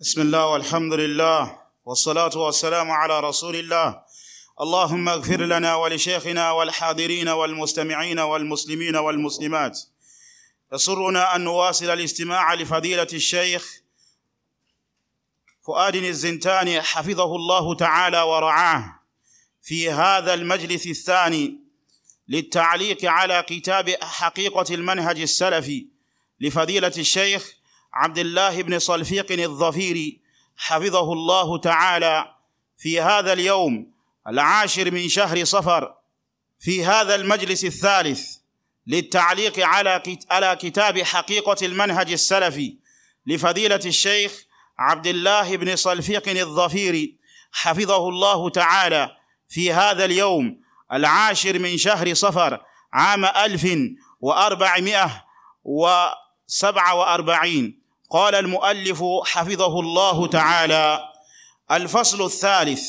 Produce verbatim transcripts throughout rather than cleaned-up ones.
بسم الله والحمد لله والصلاة والسلام على رسول الله. اللهم اغفر لنا ولشيخنا والحاضرين والمستمعين والمسلمين والمسلمات. يسرنا أن نواصل الاستماع لفضيلة الشيخ فؤاد الزنتاني حفظه الله تعالى ورعاه في هذا المجلس الثاني للتعليق على كتاب حقيقة المنهج السلفي لفضيلة الشيخ عبد الله بن صلفيق الظفيري حفظه الله تعالى في هذا اليوم العاشر من شهر صفر، في هذا المجلس الثالث للتعليق على كتاب حقيقة المنهج السلفي لفضيلة الشيخ عبد الله بن صلفيق الظفيري حفظه الله تعالى في هذا اليوم العاشر من شهر صفر عام ألف وأربعمائة وسبعة وأربعين. قال المؤلف حفظه الله تعالى: الفصل الثالث: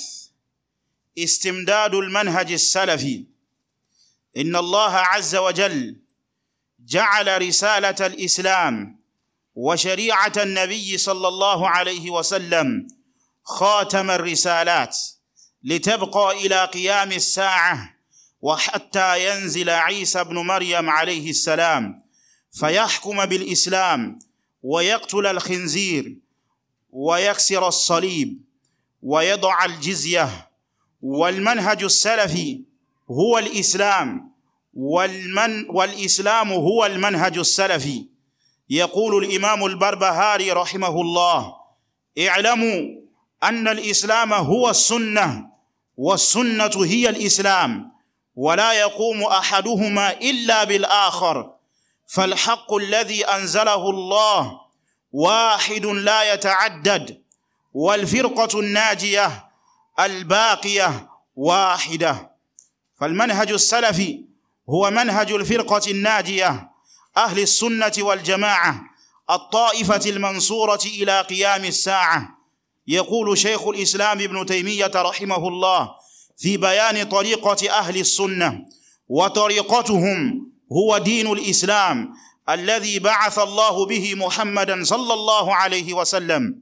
استمداد المنهج السلفي. إن الله عز وجل جعل رسالة الإسلام وشريعة النبي صلى الله عليه وسلم خاتم الرسالات لتبقى إلى قيام الساعة وحتى ينزل عيسى بن مريم عليه السلام فيحكم بالإسلام ويقتل الخنزير ويكسر الصليب ويضع الجزية. والمنهج السلفي هو الإسلام، والمن والإسلام هو المنهج السلفي. يقول الإمام البربهاري رحمه الله: اعلموا أن الإسلام هو السنة والسنة هي الإسلام، ولا يقوم أحدهما إلا بالآخر، فالحق الذي أنزله الله واحد لا يتعدد، والفرقة الناجية الباقية واحدة. فالمنهج السلفي هو منهج الفرقة الناجية أهل السنة والجماعة الطائفة المنصورة إلى قيام الساعة. يقول شيخ الإسلام ابن تيمية رحمه الله في بيان طريقة أهل السنة: وطريقتهم هو دين الإسلام الذي بعث الله به محمدا صلى الله عليه وسلم.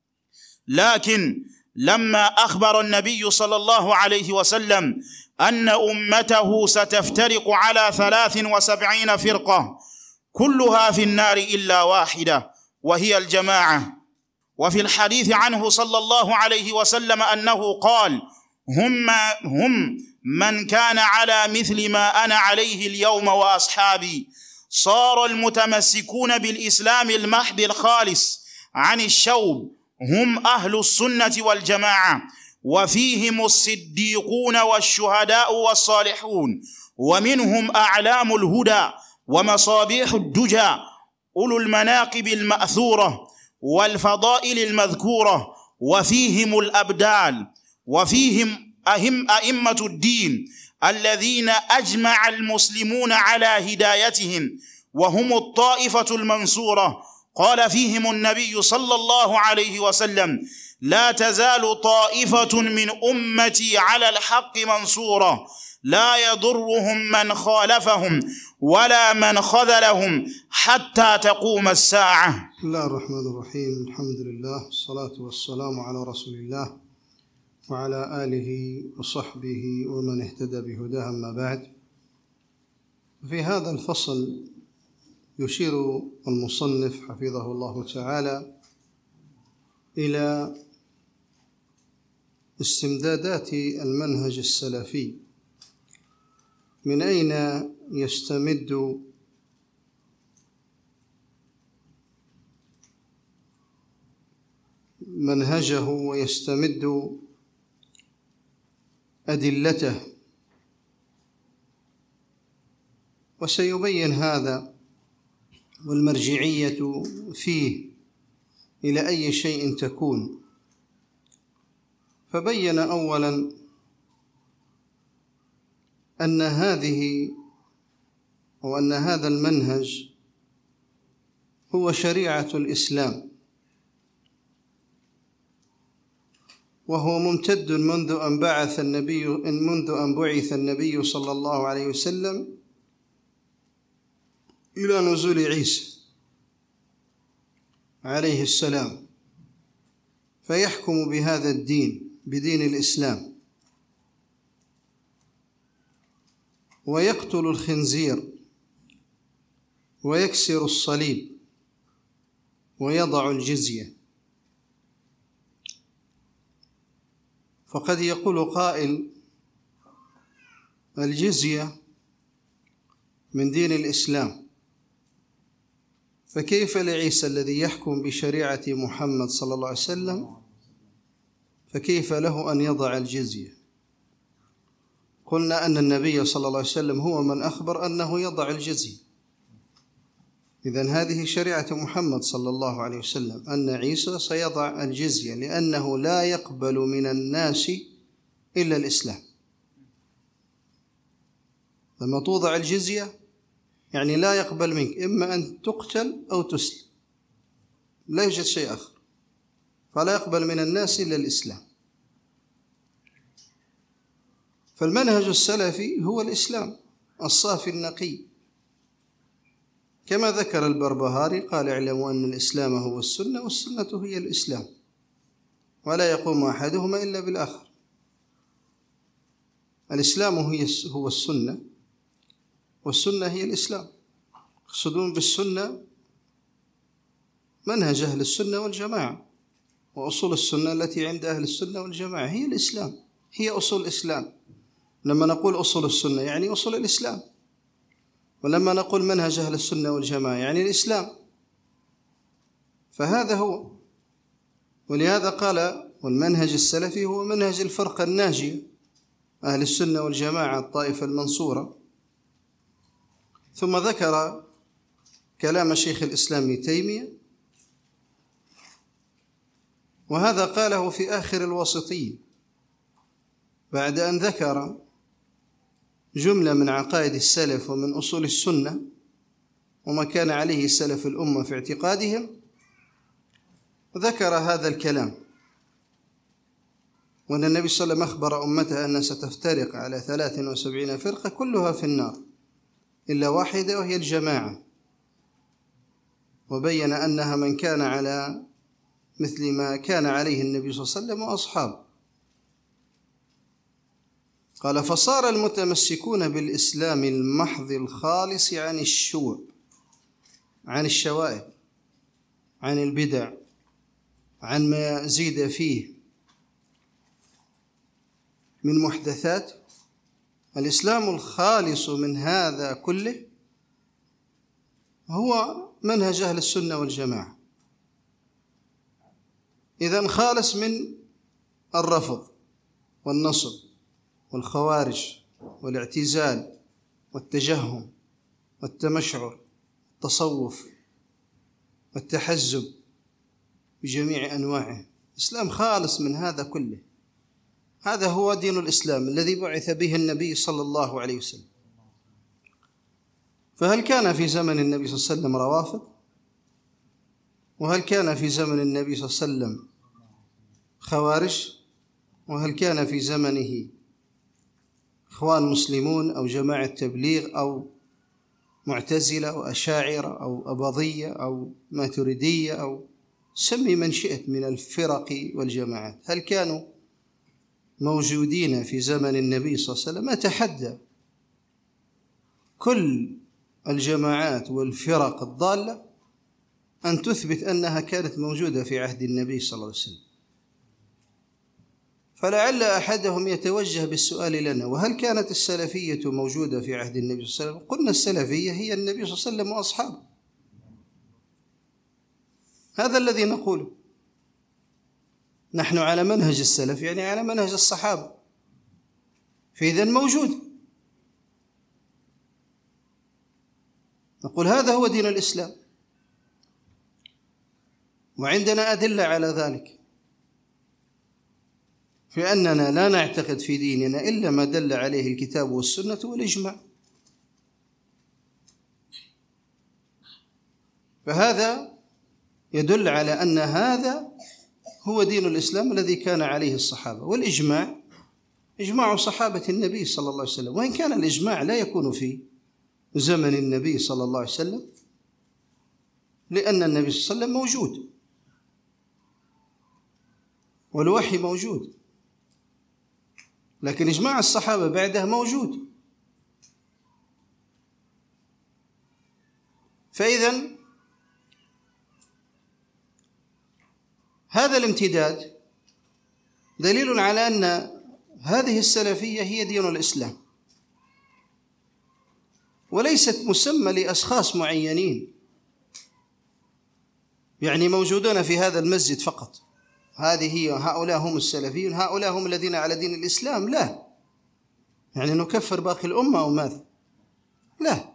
لكن لما أخبر النبي صلى الله عليه وسلم أن أمته ستفترق على ثلاث وسبعين فرقة كلها في النار إلا واحدة وهي الجماعة، وفي الحديث عنه صلى الله عليه وسلم أنه قال: هم, هم من كان على مثل ما أنا عليه اليوم وأصحابي. صار المتمسكون بالإسلام المحض الخالص عن الشوب هم أهل السنة والجماعة، وفيهم الصديقون والشهداء والصالحون، ومنهم أعلام الهدى ومصابيح الدجى أولو المناقب المأثورة والفضائل المذكورة، وفيهم الأبدال، وفيهم أهم أئمة الدين الذين أجمع المسلمون على هدايتهم وهم الطائفة المنصورة. قال فيهم النبي صلى الله عليه وسلم: لا تزال طائفة من أمتي على الحق منصورة لا يضرهم من خالفهم ولا من خذلهم حتى تقوم الساعة. بسم الله الرحمن الرحيم. الحمد لله والصلاة والسلام على رسول الله وعلى آله وصحبه ومن اهتدى بهداه، أما بعد. في هذا الفصل يشير المصنف حفظه الله تعالى إلى استمدادات المنهج السلفي، من أين يستمد منهجه ويستمد أدلته، وسيبين هذا والمرجعية فيه إلى أي شيء تكون. فبين أولاً أن هذه أو أن هذا المنهج هو شريعة الإسلام، وهو ممتد منذ أن بعث النبي منذ أن بعث النبي صلى الله عليه وسلم إلى نزول عيسى عليه السلام، فيحكم بهذا الدين، بدين الإسلام، ويقتل الخنزير ويكسر الصليب ويضع الجزية. فقد يقول قائل: الجزية من دين الإسلام، فكيف لعيسى الذي يحكم بشريعة محمد صلى الله عليه وسلم، فكيف له أن يضع الجزية؟ قلنا أن النبي صلى الله عليه وسلم هو من أخبر أنه يضع الجزية. إذن هذه شريعة محمد صلى الله عليه وسلم، أن عيسى سيضع الجزية، لأنه لا يقبل من الناس إلا الإسلام. لما توضع الجزية يعني لا يقبل منك، إما أن تقتل أو تسلم، لا يوجد شيء آخر، فلا يقبل من الناس إلا الإسلام. فالمنهج السلفي هو الإسلام الصافي النقي، كما ذكر البربهاري قال: اعلموا أن الإسلام هو السنة والسنة هي الإسلام، ولا يقوم أحدهما إلا بالآخر. الإسلام هو السنة والسنة هي الإسلام. يقصدون بالسنة منهج أهل السنة والجماعة، وأصول السنة التي عند أهل السنة والجماعة هي الإسلام، هي أصول الإسلام. لما نقول أصول السنة يعني أصول الإسلام، ولما نقول منهج أهل السنة والجماعة يعني الإسلام. فهذا هو، ولهذا قال: والمنهج السلفي هو منهج الفرقة الناجية، أهل السنة والجماعة، الطائفة المنصورة. ثم ذكر كلام شيخ الإسلام ابن تيمية، وهذا قاله في آخر الواسطية بعد أن ذكر جملة من عقائد السلف ومن أصول السنة وما كان عليه سلف الأمة في اعتقادهم، ذكر هذا الكلام، وأن النبي صلى الله عليه وسلم أخبر أمته أنها ستفترق على ثلاث وسبعين فرقة كلها في النار إلا واحدة وهي الجماعة، وبين أنها من كان على مثل ما كان عليه النبي صلى الله عليه وسلم وأصحابه. قال: فصار المتمسكون بالإسلام المحض الخالص عن الشوب، عن الشوائب، عن البدع، عن ما زيد فيه من محدثات. الإسلام الخالص من هذا كله هو منهج أهل السنة والجماعة. إذن خالص من الرفض والنصب والخوارج والاعتزال والتجهم والتمشعر والتصوف والتحزب بجميع أنواعه. الإسلام خالص من هذا كله. هذا هو دين الإسلام الذي بعث به النبي صلى الله عليه وسلم. فهل كان في زمن النبي صلى الله عليه وسلم روافض؟ وهل كان في زمن النبي صلى الله عليه وسلم خوارج؟ وهل كان في زمنه إخوان مسلمون أو جماعة تبليغ أو معتزلة أو أشاعرة أو أباضية أو ماتريدية أو سمي من شئت من الفرق والجماعات؟ هل كانوا موجودين في زمن النبي صلى الله عليه وسلم؟ أتحدى كل الجماعات والفرق الضالة أن تثبت أنها كانت موجودة في عهد النبي صلى الله عليه وسلم. فلعل أحدهم يتوجه بالسؤال لنا: وهل كانت السلفية موجودة في عهد النبي صلى الله عليه وسلم؟ قلنا: السلفية هي النبي صلى الله عليه وسلم وأصحابه، هذا الذي نقوله. نحن على منهج السلف يعني على منهج الصحابة، فإذن موجود. نقول هذا هو دين الإسلام، وعندنا أدلة على ذلك، فأننا لا نعتقد في ديننا إلا ما دل عليه الكتاب والسنة والإجماع. فهذا يدل على أن هذا هو دين الإسلام الذي كان عليه الصحابة. والإجماع إجماع صحابة النبي صلى الله عليه وسلم، وإن كان الإجماع لا يكون في زمن النبي صلى الله عليه وسلم، لأن النبي صلى الله عليه وسلم موجود والوحي موجود، لكن إجماع الصحابة بعده موجود. فإذن هذا الامتداد دليل على أن هذه السلفية هي دين الإسلام، وليست مسمى لأشخاص معينين يعني موجودون في هذا المسجد فقط، هذه هي هؤلاء هم السلفيون، هؤلاء هم الذين على دين الإسلام. لا يعني نكفر باقي الأمة أو ماذا؟ لا،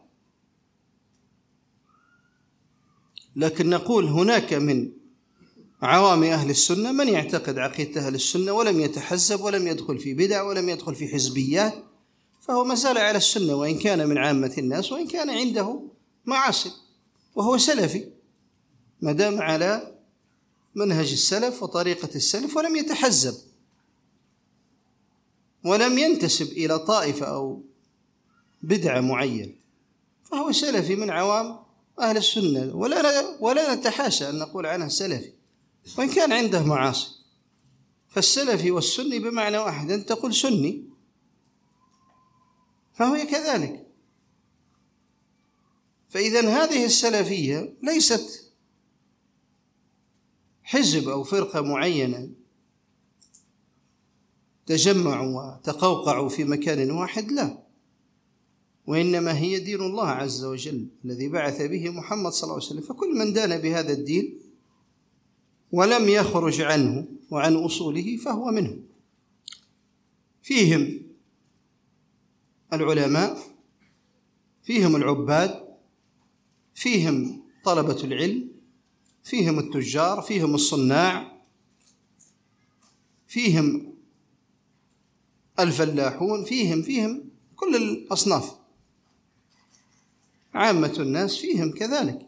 لكن نقول هناك من عوام أهل السنة من يعتقد عقيدة أهل السنة ولم يتحزب ولم يدخل في بدع ولم يدخل في حزبيات، فهو ما زال على السنة وإن كان من عامة الناس وإن كان عنده معاصي، وهو سلفي ما دام على منهج السلف وطريقة السلف ولم يتحزب ولم ينتسب إلى طائفة أو بدعة معينة، فهو سلفي من عوام أهل السنة، ولا ولا نتحاشى أن نقول عنه سلفي وإن كان عنده معاصي. فالسلفي والسني بمعنى واحد، أن تقول سني فهو كذلك. فإذن هذه السلفية ليست حزب أو فرقة معينة تجمعوا وتقوقعوا في مكان واحد، لا، وإنما هي دين الله عز وجل الذي بعث به محمد صلى الله عليه وسلم. فكل من دان بهذا الدين ولم يخرج عنه وعن أصوله فهو منه. فيهم العلماء، فيهم العباد، فيهم طلبة العلم، فيهم التجار، فيهم الصناع، فيهم الفلاحون، فيهم فيهم كل الأصناف، عامة الناس فيهم كذلك.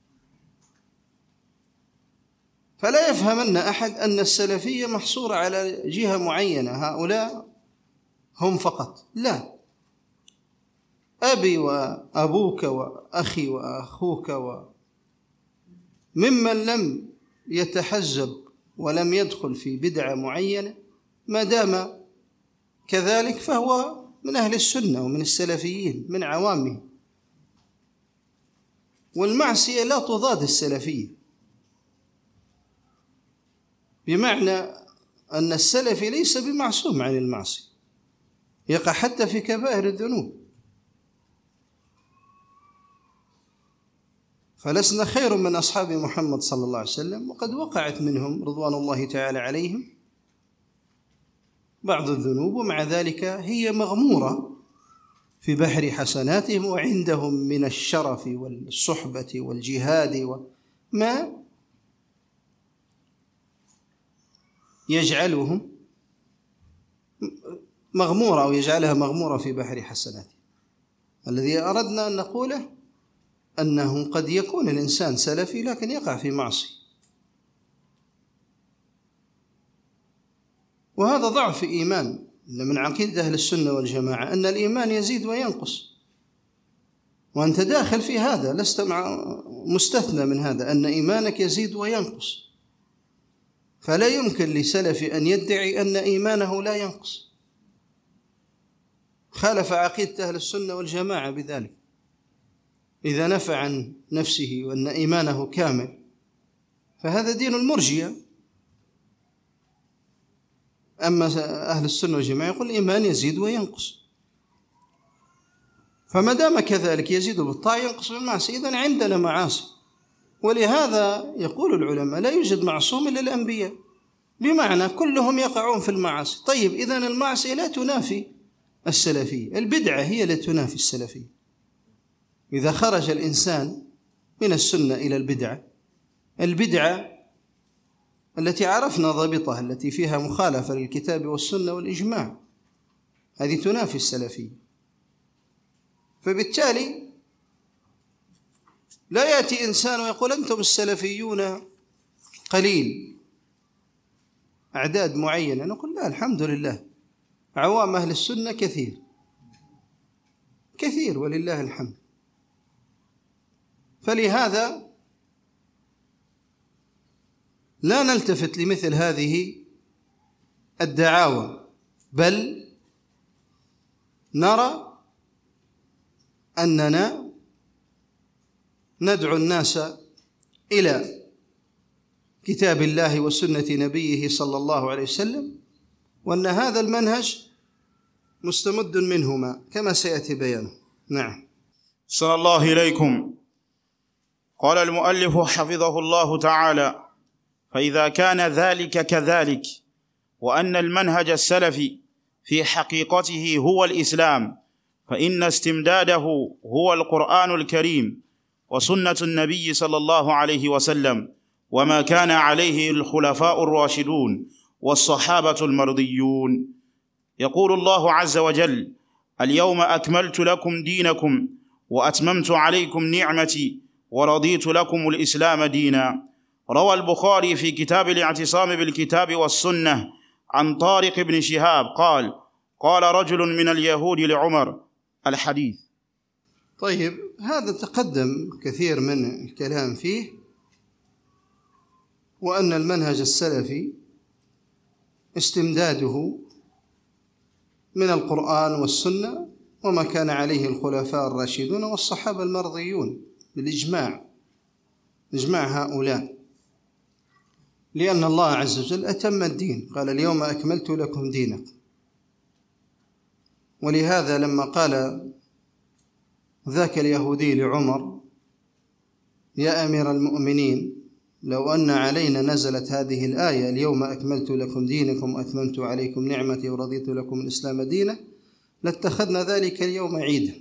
فلا يفهمن أحد أن السلفية محصورة على جهة معينة، هؤلاء هم فقط، لا، أبي وأبوك وأخي وأخوك وممن لم يتحزب ولم يدخل في بدعة معينة ما دام كذلك فهو من أهل السنة ومن السلفيين من عوامهم. والمعصية لا تضاد السلفية، بمعنى أن السلفي ليس بمعصوم عن المعصية، يقع حتى في كبائر الذنوب، فلسنا خير من أصحاب محمد صلى الله عليه وسلم، وقد وقعت منهم رضوان الله تعالى عليهم بعض الذنوب، ومع ذلك هي مغمورة في بحر حسناتهم، وعندهم من الشرف والصحبة والجهاد وما يجعلهم مغمورة أو يجعلها مغمورة في بحر حسناتهم. الذي أردنا أن نقوله أنه قد يكون الإنسان سلفي لكن يقع في معصية، وهذا ضعف إيمان. من عقيدة أهل السنة والجماعة أن الإيمان يزيد وينقص، وأنت داخل في هذا، لست مع مستثنى من هذا، أن إيمانك يزيد وينقص. فلا يمكن لسلفي أن يدعي أن إيمانه لا ينقص، خالف عقيدة أهل السنة والجماعة بذلك إذا نفى عن نفسه وأن إيمانه كامل، فهذا دين المرجئة. أما أهل السنة والجماعة يقول الإيمان يزيد وينقص، فما دام كذلك يزيد بالطاعة ينقص بالمعصية، إذن عندنا معاصي. ولهذا يقول العلماء لا يوجد معصوم إلا الأنبياء، بمعنى كلهم يقعون في المعاصي. طيب إذن المعصية لا تنافي السلفية، البدعة هي التي تنافي السلفية. إذا خرج الإنسان من السنة إلى البدعة، البدعة التي عرفنا ضابطها التي فيها مخالفة للكتاب والسنة والإجماع، هذه تنافي السلفية. فبالتالي لا يأتي إنسان ويقول أنتم السلفيون قليل، أعداد معينة، نقول لا، الحمد لله عوام أهل السنة كثير كثير ولله الحمد. فلهذا لا نلتفت لمثل هذه الدعاوى، بل نرى أننا ندعو الناس إلى كتاب الله وسنة نبيه صلى الله عليه وسلم، وأن هذا المنهج مستمد منهما كما سيأتي بيانه. نعم. صلى الله إليكم. قال المؤلف حفظه الله تعالى: فإذا كان ذلك كذلك، وأن المنهج السلفي في حقيقته هو الإسلام، فإن استمداده هو القرآن الكريم وسنة النبي صلى الله عليه وسلم، وما كان عليه الخلفاء الراشدون والصحابة المرضيون. يقول الله عز وجل: اليوم أكملت لكم دينكم وأتممت عليكم نعمتي ورضيت لكم الإسلام دينا. روى البخاري في كتاب الاعتصام بالكتاب والسنة عن طارق بن شهاب قال: قال رجل من اليهود لعمر. الحديث. طيب، هذا تقدم كثير من الكلام فيه، وأن المنهج السلفي استمداده من القرآن والسنة وما كان عليه الخلفاء الراشدون والصحابة المرضيون بالإجماع، إجماع هؤلاء، لأن الله عز وجل أتم الدين، قال: اليوم أكملت لكم دينكم. ولهذا لما قال ذاك اليهودي لعمر: يا أمير المؤمنين، لو أن علينا نزلت هذه الآية: اليوم أكملت لكم دينكم وأتممت عليكم نعمتي ورضيت لكم الإسلام دينا، لاتخذنا ذلك اليوم عيدا،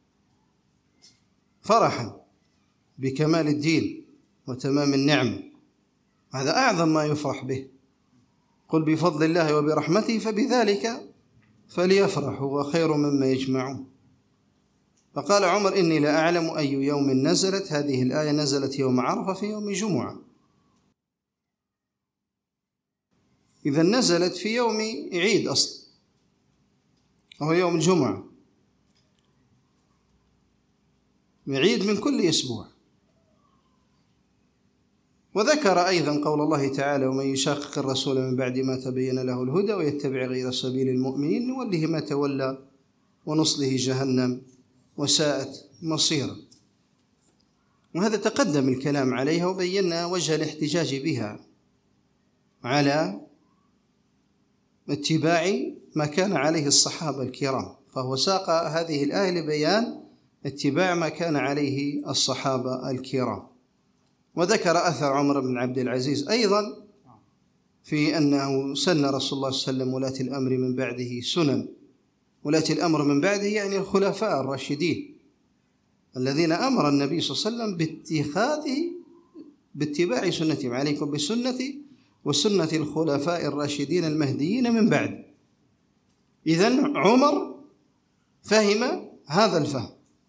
فرحا بكمال الدين وتمام النعمة. هذا أعظم ما يفرح به. قل بفضل الله وبرحمته فبذلك فليفرحوا وخير مما يجمعون. فقال عمر: إني لا أعلم أي يوم نزلت هذه الآية، نزلت يوم عرفة في يوم جمعة. إذا نزلت في يوم عيد أصلا، وهو يوم الجمعة، عيد من كل أسبوع. وذكر أيضا قول الله تعالى: ومن يشاقق الرسول من بعد ما تبين له الهدى ويتبع غير سبيل المؤمنين نوله ما تولى ونصله جهنم وساءت مصيرا. وهذا تقدم الكلام عليها، وبينا وجه الاحتجاج بها على اتباع ما كان عليه الصحابة الكرام، فهو ساق هذه الآية لبيان اتباع ما كان عليه الصحابة الكرام. وذكر أثر عمر بن عبد العزيز أيضا في أنه سن رسول الله صلى الله عليه وسلم ولاة الأمر من بعده سنن. ولاة الأمر من بعده يعني الخلفاء الراشدين الذين أمر النبي صلى الله عليه وسلم باتخاذه باتباع سنتهم: عليكم بسنتي وسنة الخلفاء الراشدين المهديين من بعد. إذن عمر فهم هذا الفهم،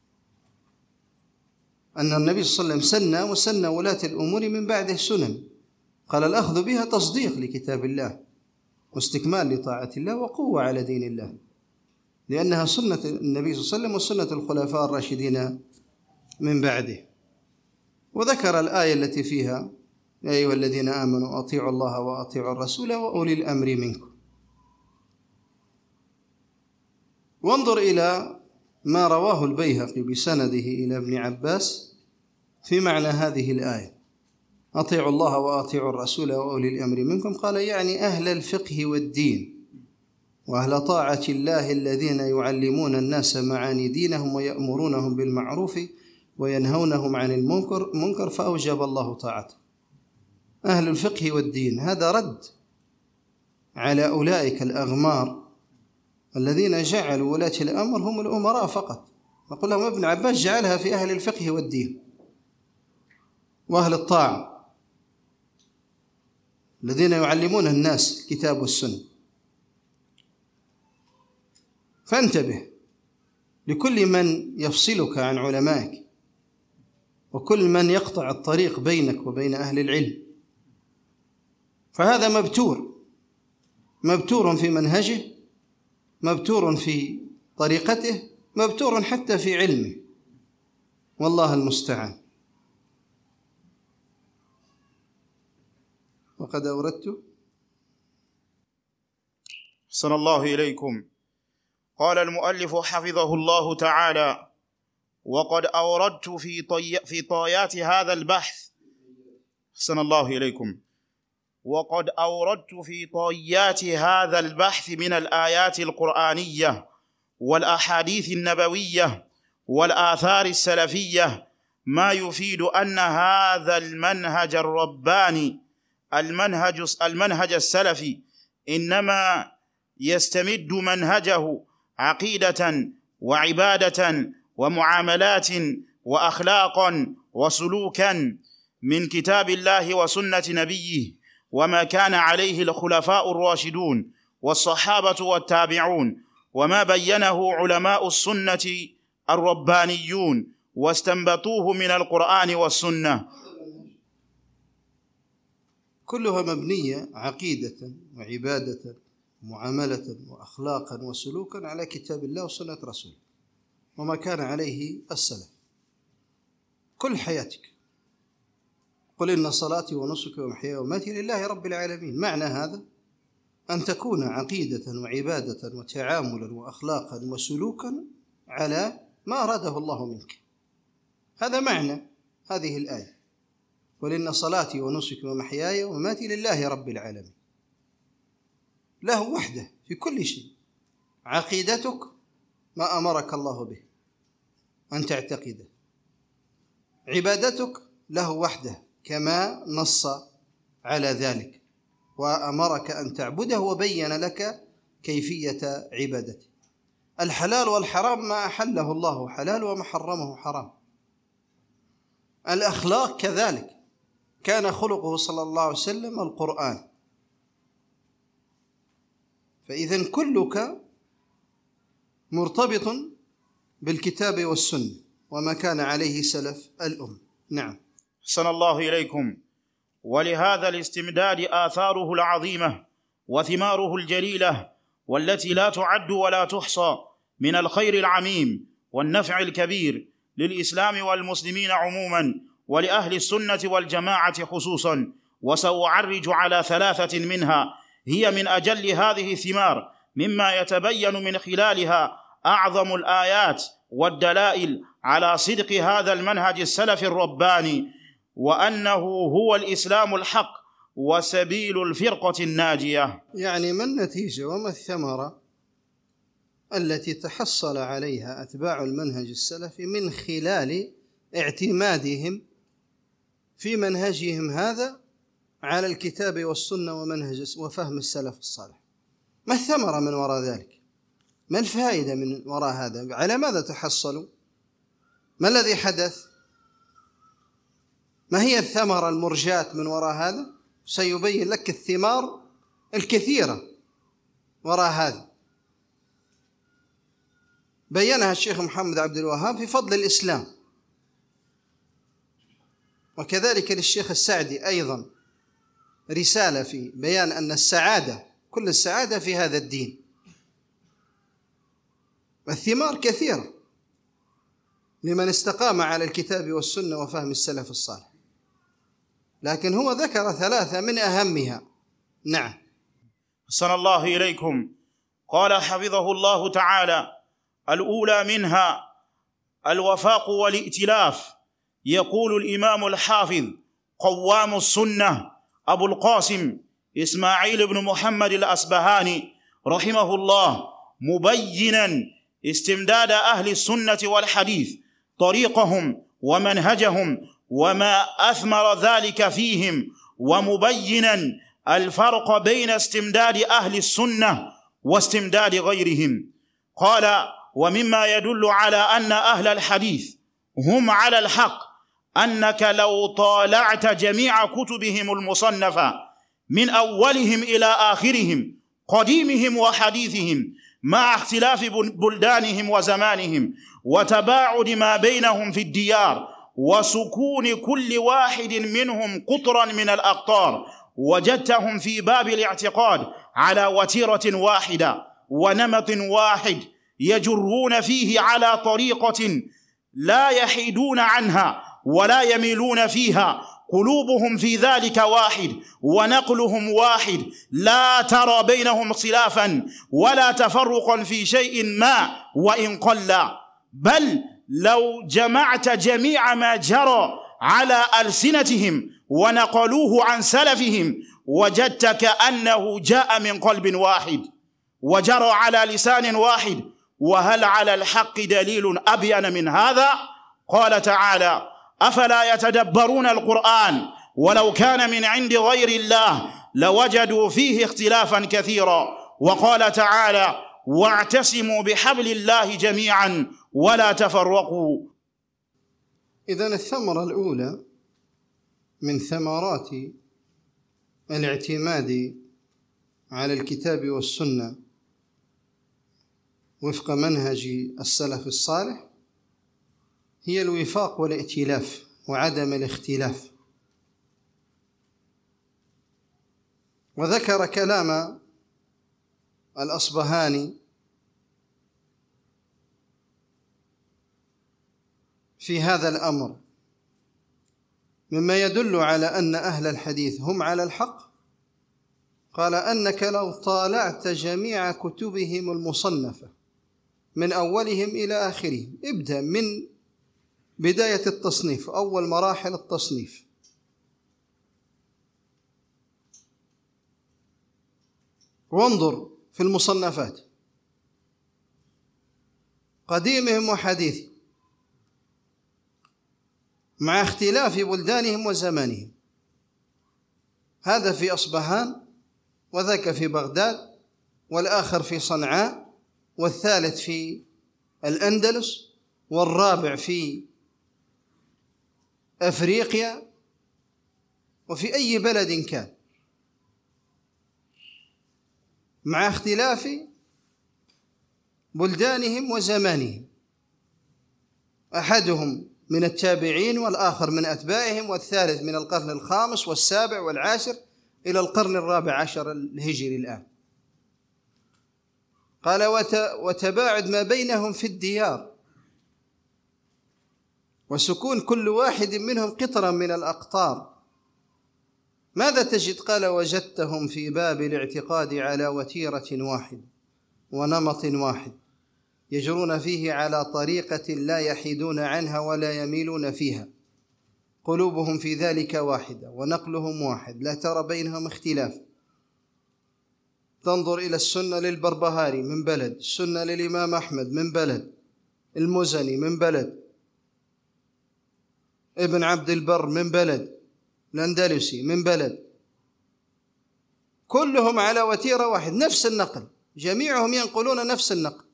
أن النبي صلى الله عليه وسلم سن وسن ولاة الأمور من بعده سنن، قال: الأخذ بها تصديق لكتاب الله واستكمال لطاعة الله وقوة على دين الله، لأنها سنة النبي صلى الله عليه وسلم وسنة الخلفاء الراشدين من بعده. وذكر الآية التي فيها: يا أيها الذين آمنوا أطيعوا الله وأطيعوا الرسول وأولي الأمر منكم. وانظر إلى ما رواه البيهقي بسنده إلى ابن عباس في معنى هذه الآية: أطيعوا الله وأطيعوا الرسول وأولي الأمر منكم. قال: يعني أهل الفقه والدين وأهل طاعة الله الذين يعلمون الناس معاني دينهم ويأمرونهم بالمعروف وينهونهم عن المنكر منكر فأوجب الله طاعته. أهل الفقه والدين، هذا رد على أولئك الأغمار الذين جعلوا ولاة الأمر هم الأمراء فقط. نقول لهم ابن عباس جعلها في أهل الفقه والدين وأهل الطاعة الذين يعلمون الناس الكتاب والسنة. فانتبه لكل من يفصلك عن علمائك وكل من يقطع الطريق بينك وبين أهل العلم، فهذا مبتور مبتور في منهجه، مبتور في طريقته، مبتور حتى في علمه، والله المستعان. وقد أوردت أحسن الله إليكم. قال المؤلف حفظه الله تعالى: وقد أوردت في طي... في طايات هذا البحث أحسن الله إليكم وقد أوردت في طيات هذا البحث من الآيات القرآنية والأحاديث النبوية والآثار السلفية ما يفيد أن هذا المنهج الرباني المنهج المنهج السلفي إنما يستمد منهجه عقيدة وعبادة ومعاملات وأخلاقا وسلوكا من كتاب الله وسنة نبيه، وما كان عليه الخلفاء الراشدون والصحابة والتابعون، وما بينه علماء السنة الربانيون واستنبطوه من القرآن والسنة، كلها مبنية عقيدة وعبادة ومعاملة وأخلاقا وسلوكا على كتاب الله وسنة رسوله وما كان عليه السلف كل حياتك. قل إن صلاتي ونسكي ومحياي ومماتي لله رب العالمين. معنى هذا أن تكون عقيدة وعبادة وتعاملا وأخلاقا وسلوكا على ما أراده الله منك. هذا معنى هذه الآية: قل إن صلاتي ونسكي ومحياي ومماتي لله رب العالمين، له وحده في كل شيء. عقيدتك ما أمرك الله به أن تعتقده، عبادتك له وحده كما نص على ذلك وأمرك أن تعبده وبين لك كيفية عبادته. الحلال والحرام ما أحله الله حلال وما حرمه حرام. الأخلاق كذلك، كان خلقه صلى الله عليه وسلم القرآن. فإذن كلك مرتبط بالكتاب والسنة وما كان عليه سلف الأمة. نعم. أحسن الله إليكم. ولهذا الاستمداد آثاره العظيمة وثماره الجليلة والتي لا تعد ولا تحصى من الخير العميم والنفع الكبير للإسلام والمسلمين عموما ولأهل السنة والجماعة خصوصا. وسأعرج على ثلاثة منها هي من أجل هذه الثمار، مما يتبين من خلالها أعظم الآيات والدلائل على صدق هذا المنهج السلفي الرباني، وأنه هو الإسلام الحق وسبيل الفرقة الناجية. يعني ما النتيجة وما الثمرة التي تحصل عليها أتباع المنهج السلفي من خلال اعتمادهم في منهجهم هذا على الكتاب والسنة ومنهج وفهم السلف الصالح؟ ما الثمرة من وراء ذلك؟ ما الفائدة من وراء هذا؟ على ماذا تحصلوا؟ ما الذي حدث؟ ما هي الثمرة المرجاة من وراء هذا؟ سيبين لك الثمار الكثيرة وراء هذا، بيّنها الشيخ محمد عبد الوهاب في فضل الإسلام، وكذلك للشيخ السعدي أيضا رسالة في بيان أن السعادة كل السعادة في هذا الدين. والثمار كثيرة لمن استقام على الكتاب والسنة وفهم السلف الصالح، لكن هو ذكر ثلاثة من أهمها. نعم. أحسن الله إليكم. قال حفظه الله تعالى: الأولى منها الوفاق والائتلاف. يقول الإمام الحافظ قوام السنة أبو القاسم إسماعيل بن محمد الأسبهاني رحمه الله، مبينا استمداد أهل السنة والحديث طريقهم ومنهجهم وما أثمر ذلك فيهم، ومبينا الفرق بين استمداد أهل السنة واستمداد غيرهم. قال: ومما يدل على أن أهل الحديث هم على الحق أنك لو طالعت جميع كتبهم المصنفة من أولهم إلى آخرهم قديمهم وحديثهم مع اختلاف بلدانهم وزمانهم وتباعد ما بينهم في الديار وسكون كل واحد منهم قطرا من الأقطار، وجدتهم في باب الاعتقاد على وتيرة واحدة ونمط واحد يجرون فيه على طريقة لا يحيدون عنها ولا يميلون فيها قلوبهم في ذلك واحد ونقلهم واحد، لا ترى بينهم اختلافا ولا تفرقا في شيء ما وإن قل، بل لو جمعت جميع ما جرى على ألسنتهم ونقلوه عن سلفهم وجدت كأنه جاء من قلب واحد وجرى على لسان واحد. وهل على الحق دليل أبين من هذا؟ قال تعالى: أفلا يتدبرون القرآن ولو كان من عند غير الله لوجدوا فيه اختلافا كثيرا. وقال تعالى: واعتصموا بحبل الله جميعا ولا تفرقوا. إذن الثمرة الأولى من ثمرات الاعتماد على الكتاب والسنة وفق منهج السلف الصالح هي الوفاق والائتلاف وعدم الاختلاف. وذكر كلام الأصبهاني في هذا الأمر مما يدل على أن أهل الحديث هم على الحق. قال: أنك لو طالعت جميع كتبهم المصنفة من أولهم إلى آخرهم، ابدأ من بداية التصنيف، أول مراحل التصنيف، وانظر في المصنفات قديمهم وحديثهم مع اختلاف بلدانهم وزمانهم، هذا في أصبهان وذاك في بغداد والآخر في صنعاء والثالث في الأندلس والرابع في أفريقيا وفي أي بلد كان، مع اختلاف بلدانهم وزمانهم، أحدهم من التابعين والآخر من أتباعهم والثالث من القرن الخامس والسابع والعاشر إلى القرن الرابع عشر الهجري الآن. قال: وتباعد ما بينهم في الديار وسكون كل واحد منهم قطرا من الأقطار. ماذا تجد؟ قال: وجدتهم في باب الاعتقاد على وتيرة واحد ونمط واحد يجرون فيه على طريقة لا يحيدون عنها ولا يميلون فيها، قلوبهم في ذلك واحدة ونقلهم واحد، لا ترى بينهم اختلاف. تنظر إلى السنة للبربهاري من بلد، السنة للإمام أحمد من بلد، المزني من بلد، ابن عبد البر من بلد، الأندلسي من بلد، كلهم على وتيرة واحد، نفس النقل، جميعهم ينقلون نفس النقل،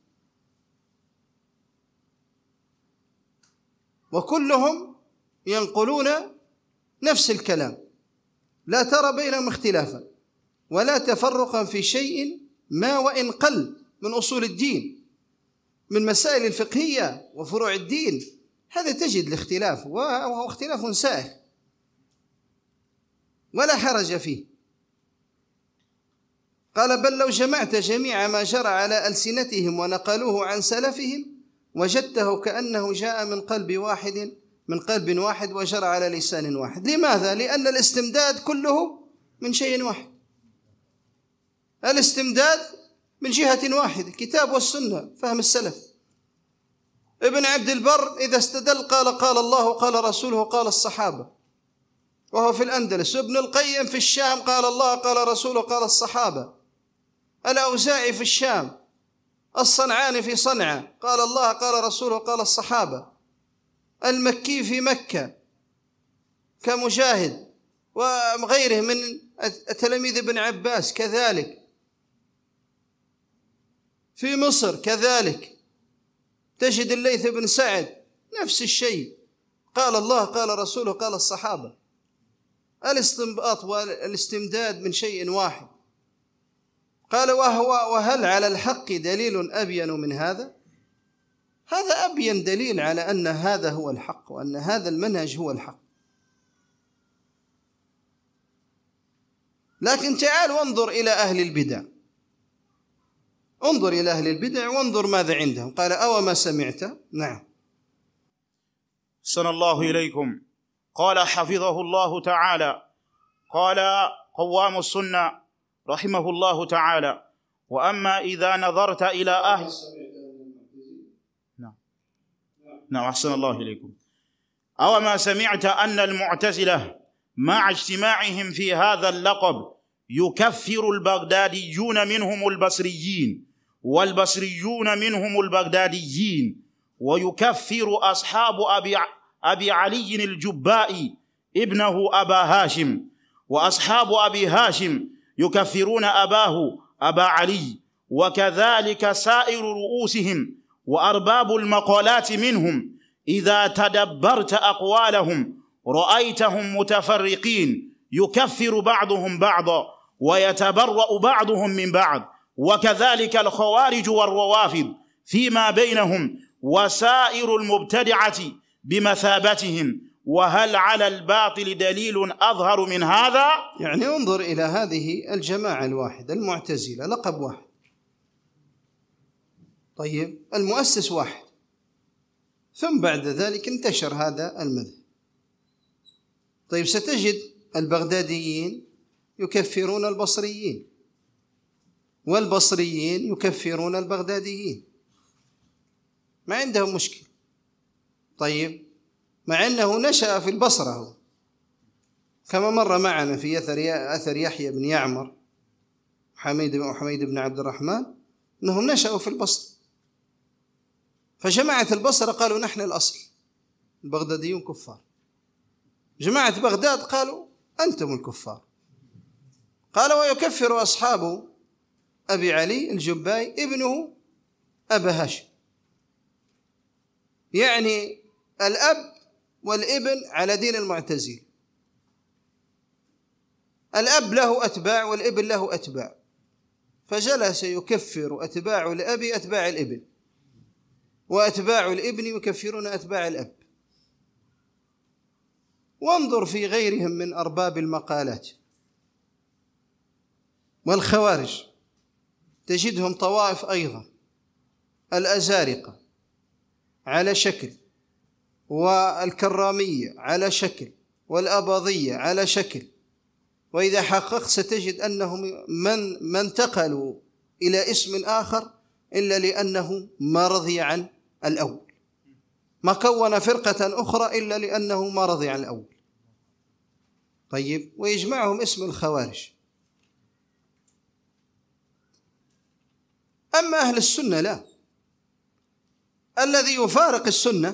وكلهم ينقلون نفس الكلام، لا ترى بينهم اختلافا ولا تفرقا في شيء ما وإن قل من أصول الدين، من مسائل الفقهية وفروع الدين، هذا تجد الاختلاف وهو اختلاف سائغ ولا حرج فيه. قال: بل لو جمعت جميع ما جرى على ألسنتهم ونقلوه عن سلفهم وجدته كأنه جاء من قلب واحد من قلب واحد وجرى على لسان واحد. لماذا؟ لأن الاستمداد كله من شيء واحد، الاستمداد من جهة واحدة، الكتاب والسنة، فهم السلف. ابن عبد البر إذا استدل قال: قال الله قال رسوله قال الصحابة، وهو في الأندلس. ابن القيم في الشام قال الله قال رسوله قال الصحابة. الأوزاعي في الشام، الصنعاني في صنعاء قال الله قال رسوله قال الصحابة. المكي في مكة كمجاهد وغيره من تلاميذ ابن عباس كذلك، في مصر كذلك تجد الليث بن سعد نفس الشيء، قال الله قال رسوله قال الصحابة. الاستنباط والاستمداد من شيء واحد. قال: وهو وهل على الحق دليل أبين من هذا؟ هذا أبين دليل على أن هذا هو الحق وأن هذا المنهج هو الحق. لكن تعال وانظر إلى أهل البدع، انظر إلى أهل البدع وانظر ماذا عندهم. قال: أو ما سمعت؟ نعم. أحسن الله إليكم. قال حفظه الله تعالى، قال قوام السنة رحمه الله تعالى: وأما إذا نظرت إلى أهل نعم نعم أحسن الله إليكم أو ما سمعت أن المعتزلة مع اجتماعهم في هذا اللقب يكفر البغداديون منهم البصريين والبصريون منهم البغداديين، ويكفر أصحاب أبي, أبي علي الجبائي ابنه أبا هاشم، وأصحاب أبي هاشم يكفرون أباه أبا علي، وكذلك سائر رؤوسهم وأرباب المقالات منهم. إذا تدبرت أقوالهم رأيتهم متفرقين، يكفر بعضهم بعضا ويتبرأ بعضهم من بعض، وكذلك الخوارج والروافض فيما بينهم، وسائر المبتدعة بمثابتهم. وهل على الباطل دليل أظهر من هذا؟ يعني انظر إلى هذه الجماعة الواحدة المعتزلة، لقب واحد، طيب المؤسس واحد، ثم بعد ذلك انتشر هذا المذهب. طيب ستجد البغداديين يكفرون البصريين، والبصريين يكفرون البغداديين، ما عندهم مشكلة. طيب مع أنه نشأ في البصرة، كما مر معنا في أثر يحيى بن يعمر حميد وحميد بن عبد الرحمن أنهم نشأوا في البصرة، فجماعة البصرة قالوا نحن الأصل، البغداديون كفار. جماعة بغداد قالوا أنتم الكفار. قال: ويكفر أصحاب أبي علي الجبائي ابنه أبا هاشم، يعني الأب والابن على دين المعتزلة، الأب له أتباع والابن له أتباع، فجلس يكفر أتباع الأب أتباع الابن، وأتباع الابن يكفرون أتباع الأب. وانظر في غيرهم من أرباب المقالات والخوارج، تجدهم طوائف أيضا، الأزارقة على شكل، والكرامية على شكل، والأباضية على شكل. وإذا حققت ستجد أنهم من ما انتقلوا إلى اسم آخر إلا لأنه ما رضي عن الأول، ما كون فرقة أخرى إلا لأنه ما رضي عن الأول. طيب ويجمعهم اسم الخوارج. أما أهل السنة لا، الذي يفارق السنة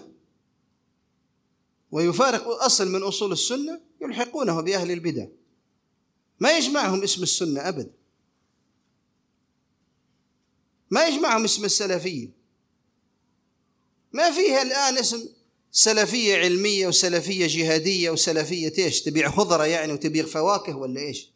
ويفارق أصل من أصول السنة يلحقونه بأهل البدع، ما يجمعهم اسم السنة أبدا، ما يجمعهم اسم السلفية. ما فيها الآن اسم سلفية علمية وسلفية جهادية وسلفية إيش، تبيع خضرة يعني وتبيع فواكه ولا إيش؟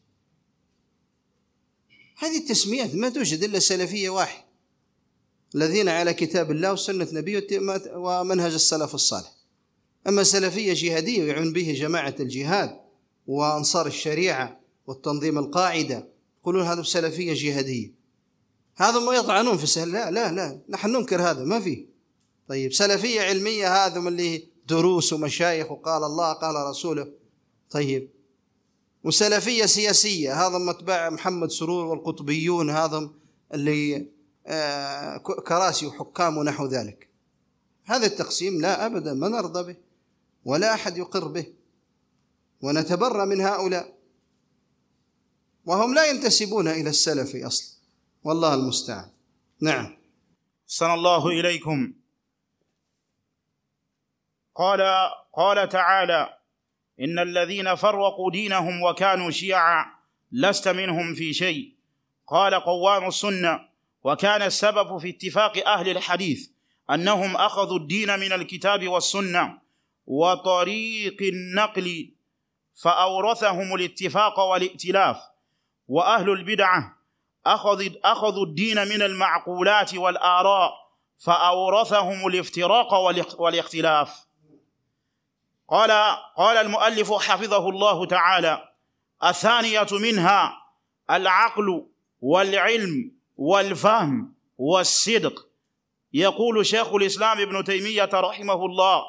هذه التسميات ما توجد إلا سلفية واحد، الذين على كتاب الله وسنة نبيه ومنهج السلف الصالح. أما سلفية جهادية يعنون به جماعة الجهاد وأنصار الشريعة والتنظيم القاعدة، يقولون هذا سلفية جهادية، هذا ما يطعنون في سهل. لا لا لا نحن ننكر هذا، ما فيه. طيب سلفية علمية هذا من اللي دروس ومشايخ وقال الله قال رسوله. طيب وسلفية سياسية هذا متبع محمد سرور والقطبيون، هذا اللي آه كراسي وحكام ونحو ذلك. هذا التقسيم لا أبدا ما نرضى به ولا أحد يقر به، ونتبرأ من هؤلاء، وهم لا ينتسبون إلى السلف أصلا، والله المستعان. نعم. صلى الله إليكم. قال قال تعالى: إن الذين فرقوا دينهم وكانوا شيعا لست منهم في شيء. قال قوام السنة: وكان السبب في اتفاق أهل الحديث أنهم أخذوا الدين من الكتاب والسنة وطريق النقل فأورثهم الاتفاق والائتلاف، وأهل البدعة أخذوا الدين من المعقولات والآراء فأورثهم الافتراق والاختلاف. قال قال المؤلف حفظه الله تعالى: الثانية منها العقل والعلم والفهم والصدق. يقول شيخ الإسلام ابن تيمية رحمه الله: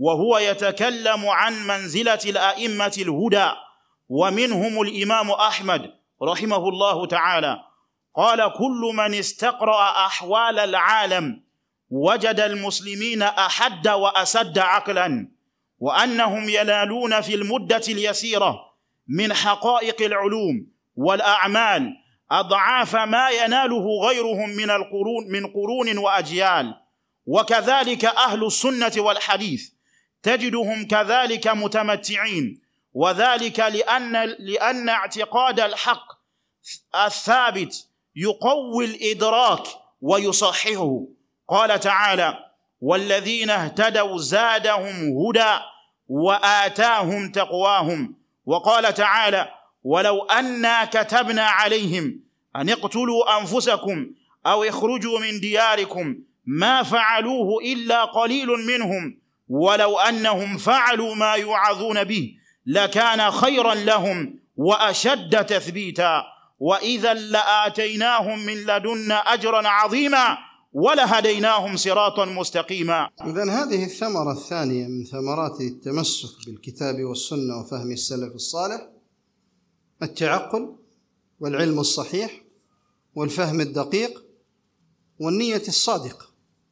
وهو يتكلم عن منزلة الأئمة الهدى، ومنهم الإمام أحمد رحمه الله تعالى قال: كل من استقرأ أحوال العالم وجد المسلمين أحد وأسد عقلا، وأنهم ينالون في المدة اليسيرة من حقائق العلوم والأعمال أضعاف ما يناله غيرهم من القرون من قرون وأجيال. وكذلك أهل السنة والحديث تجدهم كذلك متمتعين، وذلك لأن, لأن اعتقاد الحق الثابت يقوي الإدراك ويصححه. قال تعالى: والذين اهتدوا زادهم هدى وآتاهم تقواهم. وقال تعالى: ولو أنا كتبنا عليهم أن اقتلوا أنفسكم أو اخرجوا من دياركم ما فعلوه إلا قليل منهم ولو أنهم فعلوا ما يوعظون به لكان خيرا لهم وأشد تثبيتا وإذا لآتيناهم من لدنا أجرا عظيما ولهديناهم صراطا مستقيما. إذن هذه الثمرة الثانية من ثمرات التمسك بالكتاب والسنة وفهم السلف الصالح: التعقل والعلم الصحيح والفهم الدقيق والنية الصادقة.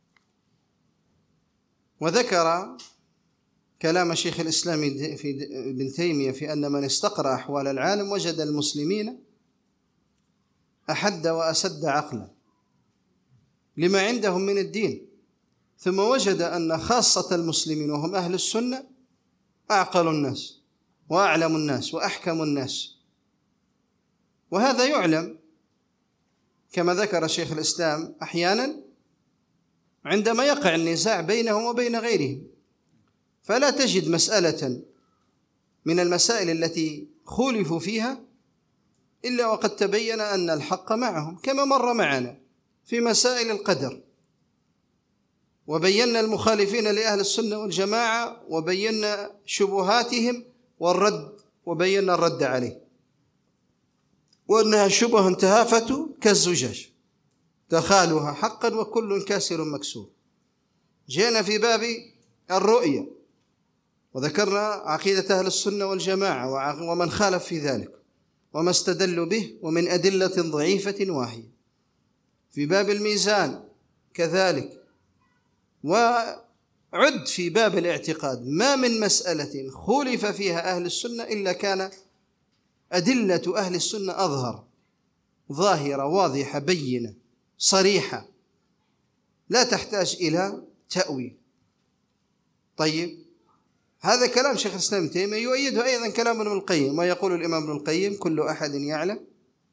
وذكر كلام شيخ الإسلام ابن تيمية في أن من استقرأ أحوال العالم وجد المسلمين أحد وأسد عقلا لما عندهم من الدين، ثم وجد أن خاصة المسلمين وهم أهل السنة أعقل الناس وأعلم الناس وأحكم الناس. وهذا يعلم كما ذكر شيخ الإسلام أحيانا عندما يقع النزاع بينهم وبين غيرهم، فلا تجد مسألة من المسائل التي خولفوا فيها إلا وقد تبين أن الحق معهم، كما مر معنا في مسائل القدر، وبينا المخالفين لأهل السنة والجماعة وبينا شبهاتهم والرد وبينا الرد عليه، وأنها شبه تهافت كالزجاج تخالها حقا وكل كاسر مكسور. جينا في باب الرؤية وذكرنا عقيدة أهل السنة والجماعة ومن خالف في ذلك وما استدلوا به ومن أدلة ضعيفة واهية. في باب الميزان كذلك. وعد في باب الاعتقاد ما من مسألة خولف فيها أهل السنة إلا كان أدلة أهل السنة أظهر، ظاهرة واضحة بينة صريحة لا تحتاج إلى تأويل. طيب، هذا كلام شيخ الإسلام ابن تيمية، يؤيده أيضا كلام ابن القيم، ما يقول الإمام ابن القيم: كل أحد يعلم.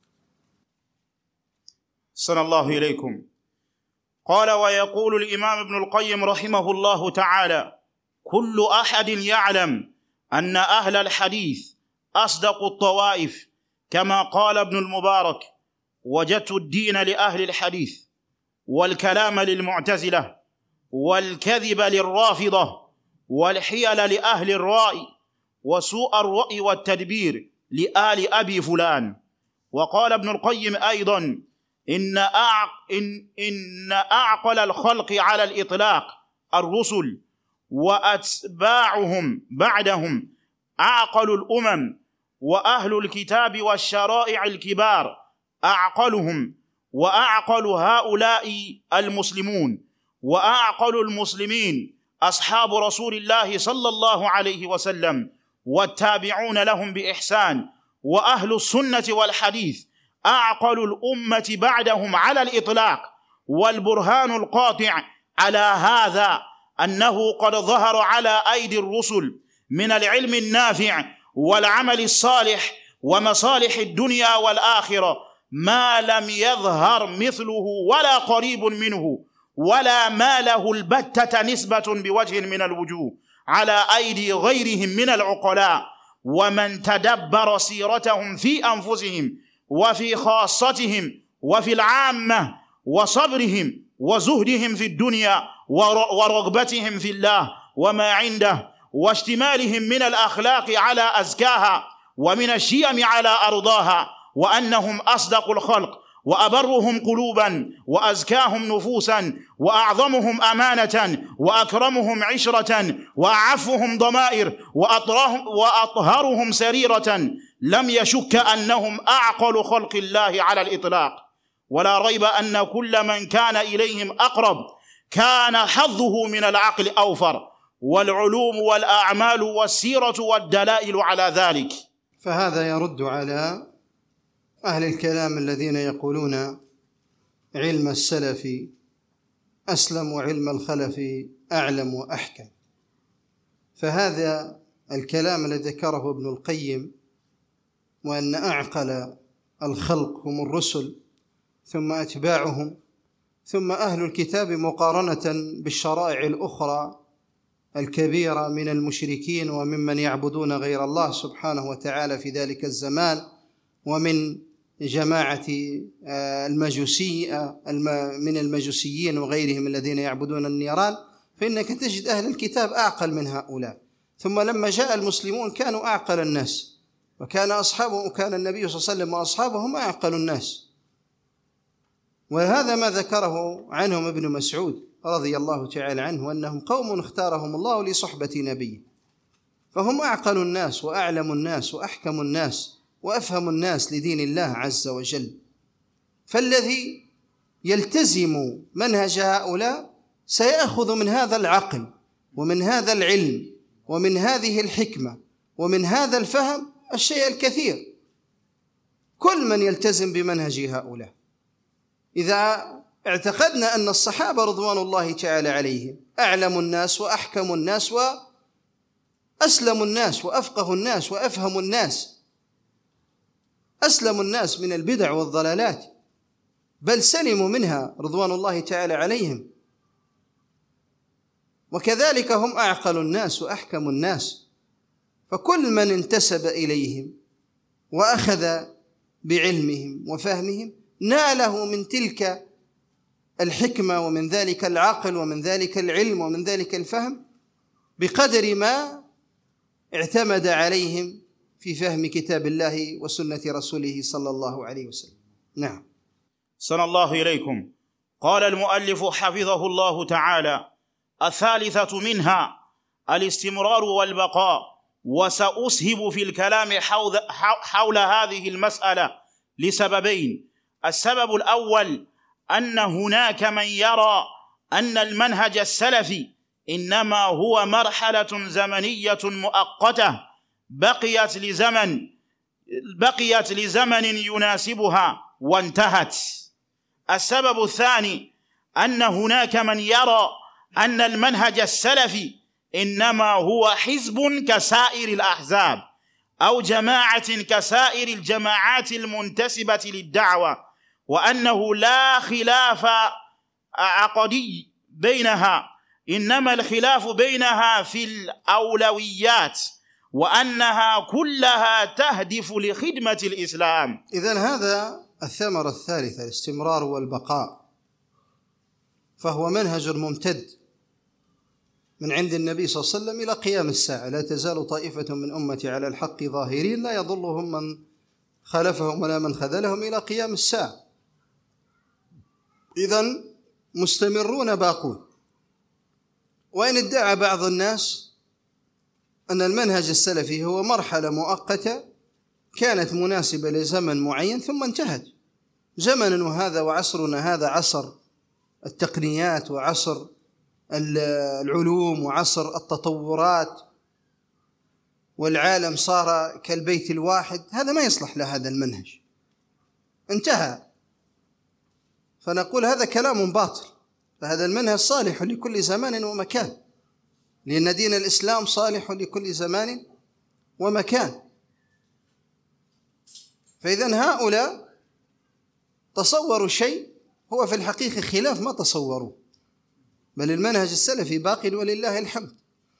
صلى الله إليكم. قال: ويقول الإمام ابن القيم رحمه الله تعالى: كل أحد يعلم أن أهل الحديث أصدق الطوائف، كما قال ابن المبارك: وجدت الدين لأهل الحديث والكلام للمعتزلة والكذب للرافضة والحيل لأهل الرأي وسوء الرأي والتدبير لآل أبي فلان. وقال ابن القيم أيضا: إن, أعق إن, إن أعقل الخلق على الإطلاق الرسل وأتباعهم بعدهم أعقل الأمم، وأهل الكتاب والشرائع الكبار أعقلهم، وأعقل هؤلاء المسلمون، وأعقل المسلمين أصحاب رسول الله صلى الله عليه وسلم والتابعون لهم بإحسان، وأهل السنة والحديث أعقل الأمة بعدهم على الإطلاق. والبرهان القاطع على هذا أنه قد ظهر على أيدي الرسل من العلم النافع والعمل الصالح ومصالح الدنيا والآخرة ما لم يظهر مثله ولا قريب منه ولا ما له البتة نسبة بوجه من الوجوه على أيدي غيرهم من العقلاء. ومن تدبر سيرتهم في أنفسهم وفي خاصتهم وفي العامة وصبرهم وزهدهم في الدنيا ورغبتهم في الله وما عنده واشتمالهم من الأخلاق على أزكاها ومن الشيم على أرضاها، وأنهم أصدق الخلق وأبرهم قلوبا وأزكاهم نفوسا وأعظمهم أمانة وأكرمهم عشرة وأعفهم ضمائر وأطهرهم سريرة، لم يشك أنهم أعقل خلق الله على الإطلاق، ولا ريب أن كل من كان إليهم أقرب كان حظه من العقل أوفر، والعلوم والأعمال والسيرة والدلائل على ذلك. فهذا يرد على أهل الكلام الذين يقولون علم السلف أسلم وعلم الخلف أعلم وأحكم. فهذا الكلام الذي ذكره ابن القيم، وأن أعقل الخلق هم الرسل ثم أتباعهم ثم أهل الكتاب، مقارنة بالشرائع الأخرى الكبيرة من المشركين وممن يعبدون غير الله سبحانه وتعالى في ذلك الزمان، ومن جماعة المجوسية من المجوسيين وغيرهم الذين يعبدون النيران، فإنك تجد أهل الكتاب أعقل من هؤلاء. ثم لما جاء المسلمون كانوا أعقل الناس، وكان أصحابه وكان النبي صلى الله عليه وسلم وأصحابه هم أعقل الناس. وهذا ما ذكره عنهم ابن مسعود رضي الله تعالى عنه، أنهم قوم اختارهم الله لصحبة نبيه، فهم أعقل الناس وأعلم الناس وأحكم الناس وأفهم الناس لدين الله عز وجل. فالذي يلتزم منهج هؤلاء سيأخذ من هذا العقل ومن هذا العلم ومن هذه الحكمة ومن هذا الفهم الشيء الكثير، كل من يلتزم بمنهج هؤلاء. إذا اعتقدنا أن الصحابة رضوان الله تعالى عليهم أعلم الناس وأحكم الناس وأسلم الناس وأفقه الناس وأفهم الناس، أسلم الناس من البدع والضلالات، بل سلموا منها رضوان الله تعالى عليهم، وكذلك هم أعقل الناس وأحكم الناس. فكل من انتسب إليهم وأخذ بعلمهم وفهمهم ناله من تلك الحكمة ومن ذلك العقل ومن ذلك العلم ومن ذلك الفهم بقدر ما اعتمد عليهم في فهم كتاب الله وسنة رسوله صلى الله عليه وسلم. نعم. سن الله إليكم. قال المؤلف حفظه الله تعالى: الثالثة منها الاستمرار والبقاء. وسأسهب في الكلام حول, حول هذه المسألة لسببين. السبب الأول أن هناك من يرى أن المنهج السلفي إنما هو مرحلة زمنية مؤقتة بقيت لزمن بقيت لزمن يناسبها وانتهت. السبب الثاني أن هناك من يرى أن المنهج السلفي إنما هو حزب كسائر الأحزاب أو جماعة كسائر الجماعات المنتسبة للدعوة، وأنه لا خلاف عقدي بينها، إنما الخلاف بينها في الأولويات، وأنها كلها تهدف لخدمة الإسلام. إذن هذا الثمرة الثالثة الاستمرار والبقاء، فهو منهج ممتد من عند النبي صلى الله عليه وسلم إلى قيام الساعة. لا تزال طائفة من أمتي على الحق ظاهرين لا يضلهم من خالفهم ولا من خذلهم إلى قيام الساعة. إذن مستمرون باقون. وإن ادعى بعض الناس أن المنهج السلفي هو مرحلة مؤقتة كانت مناسبة لزمن معين ثم انتهت، زمن وهذا وعصرنا هذا عصر التقنيات وعصر العلوم وعصر التطورات، والعالم صار كالبيت الواحد، هذا ما يصلح لهذا المنهج، انتهى. فنقول هذا كلام باطل، فهذا المنهج صالح لكل زمان ومكان، لأن دين الإسلام صالح لكل زمان ومكان. فإذن هؤلاء تصوروا شيء هو في الحقيقة خلاف ما تصوروا، بل المنهج السلفي باق ولله الحمد.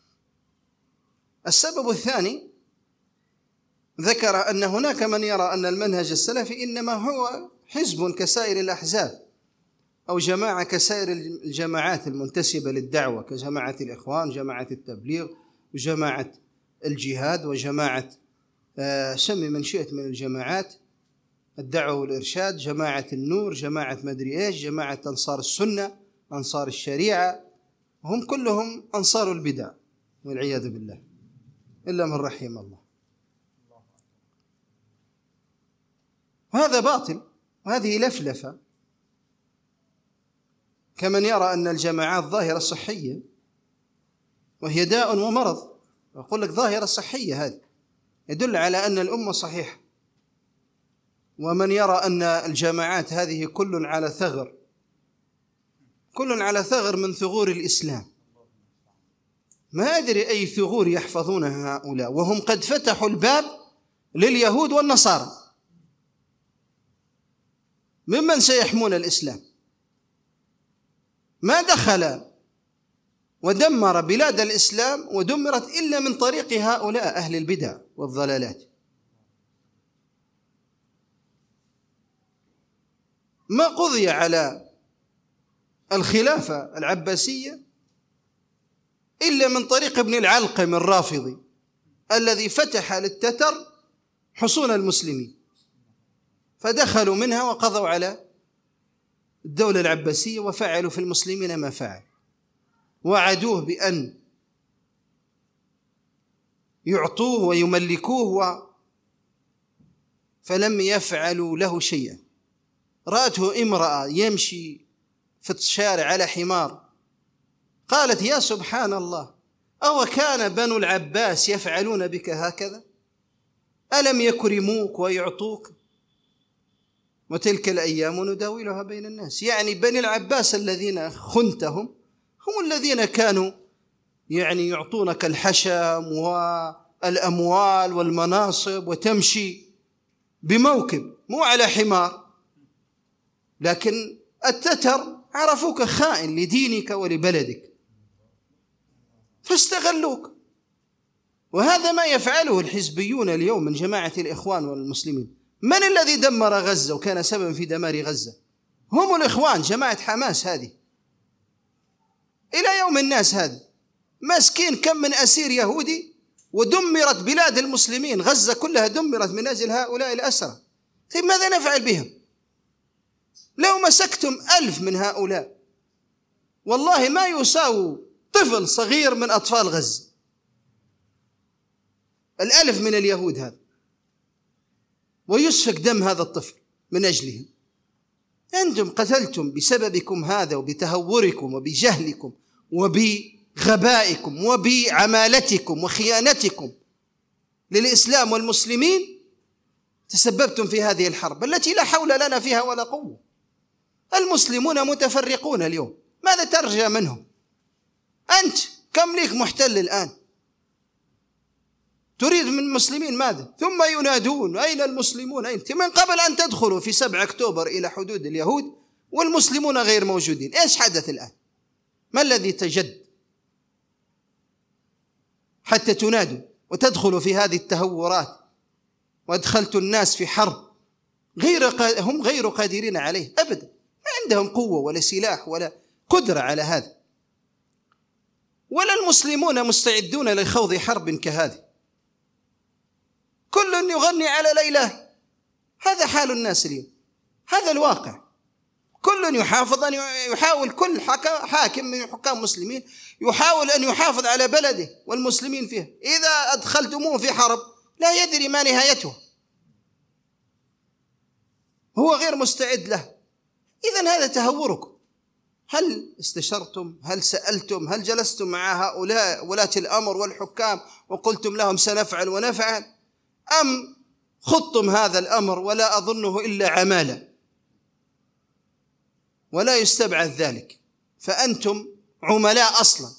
السبب الثاني ذكر أن هناك من يرى أن المنهج السلفي إنما هو حزب كسائر الأحزاب أو جماعة كسائر الجماعات المنتسبة للدعوة، كجماعة الإخوان، جماعة التبليغ، وجماعة الجهاد، وجماعة سمي من شئت من الجماعات الدعوة والإرشاد، جماعة النور، جماعة مدري إيش، جماعة أنصار السنة، أنصار الشريعة، هم كلهم أنصار البدع والعياذ بالله إلا من رحم الله. وهذا باطل، وهذه لفلفة، كمن يرى أن الجماعات ظاهرة صحية وهي داء ومرض. أقول لك ظاهرة صحية، هذا يدل على أن الأمة صحيحة. ومن يرى أن الجماعات هذه كل على ثغر، كل على ثغر من ثغور الإسلام، ما أدري أي ثغور يحفظونها هؤلاء، وهم قد فتحوا الباب لليهود والنصارى ممن سيحمون الإسلام. ما دخل ودمر بلاد الإسلام ودمرت إلا من طريق هؤلاء أهل البدع والضلالات. ما قضي على الخلافة العباسية إلا من طريق ابن العلقم الرافضي الذي فتح للتتر حصون المسلمين، فدخلوا منها وقضوا على الدولة العباسية وفعلوا في المسلمين ما فعل، وعدوه بأن يعطوه ويملكوه و... فلم يفعلوا له شيئا. رأته امرأة يمشي في الشارع على حمار، قالت: يا سبحان الله، أو كان بنو العباس يفعلون بك هكذا؟ ألم يكرموك ويعطوك؟ وتلك الأيام نداولها بين الناس. يعني بني العباس الذين خنتهم هم الذين كانوا يعني يعطونك الحشم والأموال والمناصب، وتمشي بموكب مو على حمار. لكن التتر عرفوك خائن لدينك ولبلدك فاستغلوك. وهذا ما يفعله الحزبيون اليوم من جماعة الإخوان والمسلمين. من الذي دمر غزة وكان سببا في دمار غزة؟ هم الإخوان، جماعة حماس هذه إلى يوم الناس. هذا مسكين، كم من أسير يهودي ودمرت بلاد المسلمين، غزة كلها دمرت من أجل هؤلاء الأسرى. طيب ماذا نفعل بهم؟ لو مسكتم ألف من هؤلاء والله ما يساوي طفل صغير من أطفال غزة، الألف من اليهود هذا، ويسفك دم هذا الطفل من أجلهم. أنتم قتلتم بسببكم هذا، وبتهوركم وبجهلكم وبغبائكم وبعمالتكم وخيانتكم للإسلام والمسلمين، تسببتم في هذه الحرب التي لا حول لنا فيها ولا قوة. المسلمون متفرقون اليوم، ماذا ترجى منهم؟ أنت كم ليك محتل الآن؟ تريد من المسلمين ماذا؟ ثم ينادون: أين المسلمون؟ أين؟ من قبل أن تدخلوا في سبعة أكتوبر إلى حدود اليهود والمسلمون غير موجودين، إيش حدث الآن؟ ما الذي تجد حتى تنادوا وتدخلوا في هذه التهورات وادخلتوا الناس في حرب غير قا... هم غير قادرين عليه أبدا، ما عندهم قوة ولا سلاح ولا قدرة على هذا، ولا المسلمون مستعدون لخوض حرب كهذه. كل يغني على ليلى، هذا حال الناس اليوم، هذا الواقع. كل يحافظ أن يحاول، كل حاكم من حكام المسلمين يحاول أن يحافظ على بلده والمسلمين فيه. إذا أدخلتموه في حرب لا يدري ما نهايته، هو غير مستعد له. إذن هذا تهوركم. هل استشرتم؟ هل سألتم؟ هل جلستم مع هؤلاء ولاة الأمر والحكام وقلتم لهم سنفعل ونفعل؟ أم خضتم هذا الأمر ولا أظنه إلا عمالة، ولا يستبعد ذلك، فأنتم عملاء أصلا.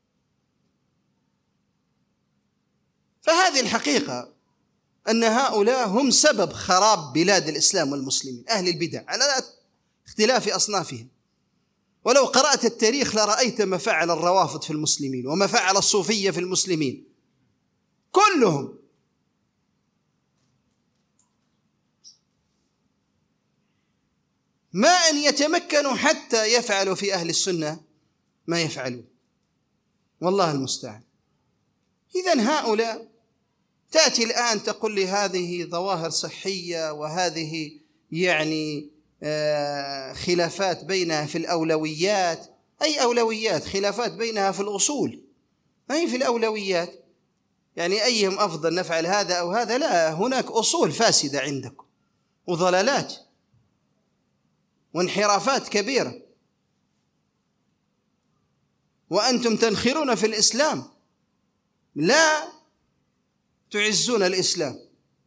فهذه الحقيقة أن هؤلاء هم سبب خراب بلاد الإسلام والمسلمين، أهل البدع على اختلاف أصنافهم. ولو قرأت التاريخ لرأيت ما فعل الروافض في المسلمين وما فعل الصوفية في المسلمين، كلهم ما أن يتمكنوا حتى يفعلوا في أهل السنة ما يفعلون، والله المستعان. إذن هؤلاء تأتي الآن تقول لي هذه ظواهر صحية وهذه يعني خلافات بينها في الأولويات. أي أولويات؟ خلافات بينها في الأصول، أي في الأولويات، يعني أيهم أفضل نفعل هذا أو هذا؟ لا، هناك أصول فاسدة عندكم وضلالات وانحرافات كبيرة، وأنتم تنخرون في الإسلام، لا تعزون الإسلام.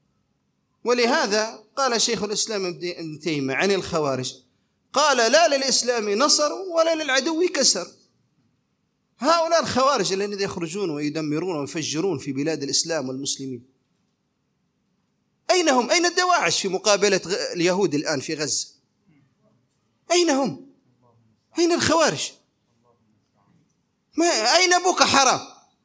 ولهذا قال شيخ الإسلام ابن تيمية عن الخوارج، قال: لا للإسلام نصر ولا للعدو كسر. هؤلاء الخوارج الذين يخرجون ويدمرون ويفجرون في بلاد الإسلام والمسلمين، أين هم؟ أين الدواعش في مقابلة اليهود الآن في غزة؟ أين هم؟ أين الخوارج؟ ما أين أبوك حرام؟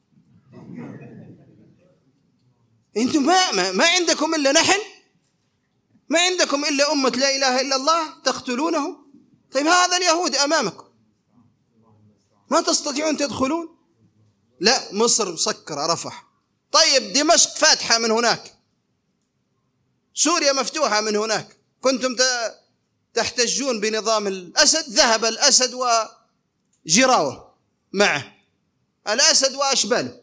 أنتم ما, ما, ما عندكم إلا نحن، ما عندكم إلا أمة لا إله إلا الله تقتلونهم. طيب هذا اليهود أمامكم، ما تستطيعون تدخلون؟ لا، مصر مسكرة، رفح. طيب دمشق فاتحة من هناك، سوريا مفتوحة من هناك. كنتم تحتجون بنظام الأسد، ذهب الأسد وجراوه معه، الأسد وأشباله.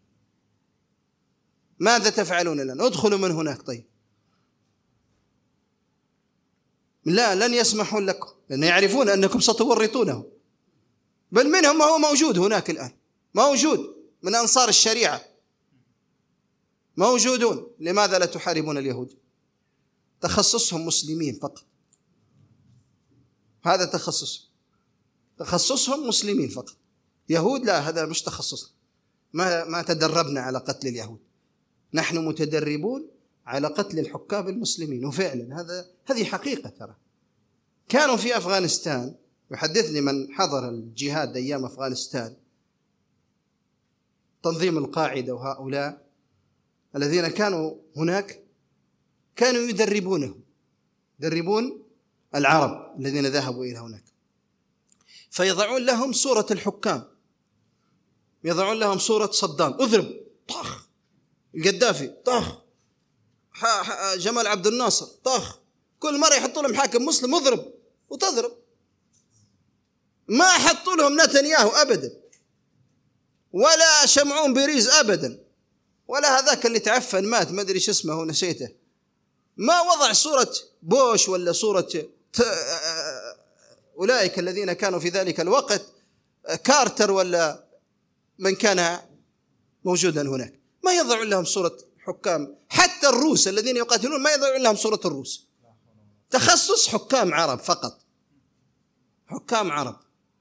ماذا تفعلون الآن؟ ادخلوا من هناك. طيب لا، لن يسمحون لكم، لأن يعرفون أنكم ستورطونه. بل منهم ما هو موجود هناك الآن، موجود من أنصار الشريعة موجودون. لماذا لا تحاربون اليهود؟ تخصصهم مسلمين فقط، هذا تخصص تخصصهم مسلمين فقط. يهود لا، هذا مش تخصص. ما ما تدربنا على قتل اليهود، نحن متدربون على قتل الحكام المسلمين. وفعلا هذا هذه حقيقة. ترى كانوا في أفغانستان، يحدثني من حضر الجهاد أيام أفغانستان، تنظيم القاعدة وهؤلاء الذين كانوا هناك كانوا يدربونهم، يدربون العرب الذين ذهبوا إلى هناك، فيضعون لهم صورة الحكام، يضعون لهم صورة صدام، اضرب طخ، القذافي طخ، جمال عبد الناصر طخ، كل مرة يحطوا لهم حاكم مسلم اضرب وتضرب. ما حطوا لهم نتنياهو أبدا، ولا شمعون بيريز أبدا، ولا هذاك اللي تعفن مات ما أدري شو اسمه نسيته، ما وضع صورة بوش ولا صورة أولئك الذين كانوا في ذلك الوقت، كارتر ولا من كان موجودا هناك، ما يضعون لهم صورة حكام. حتى الروس الذين يقاتلون ما يضعون لهم صورة الروس. تخصص حكام عرب فقط، حكام عرب.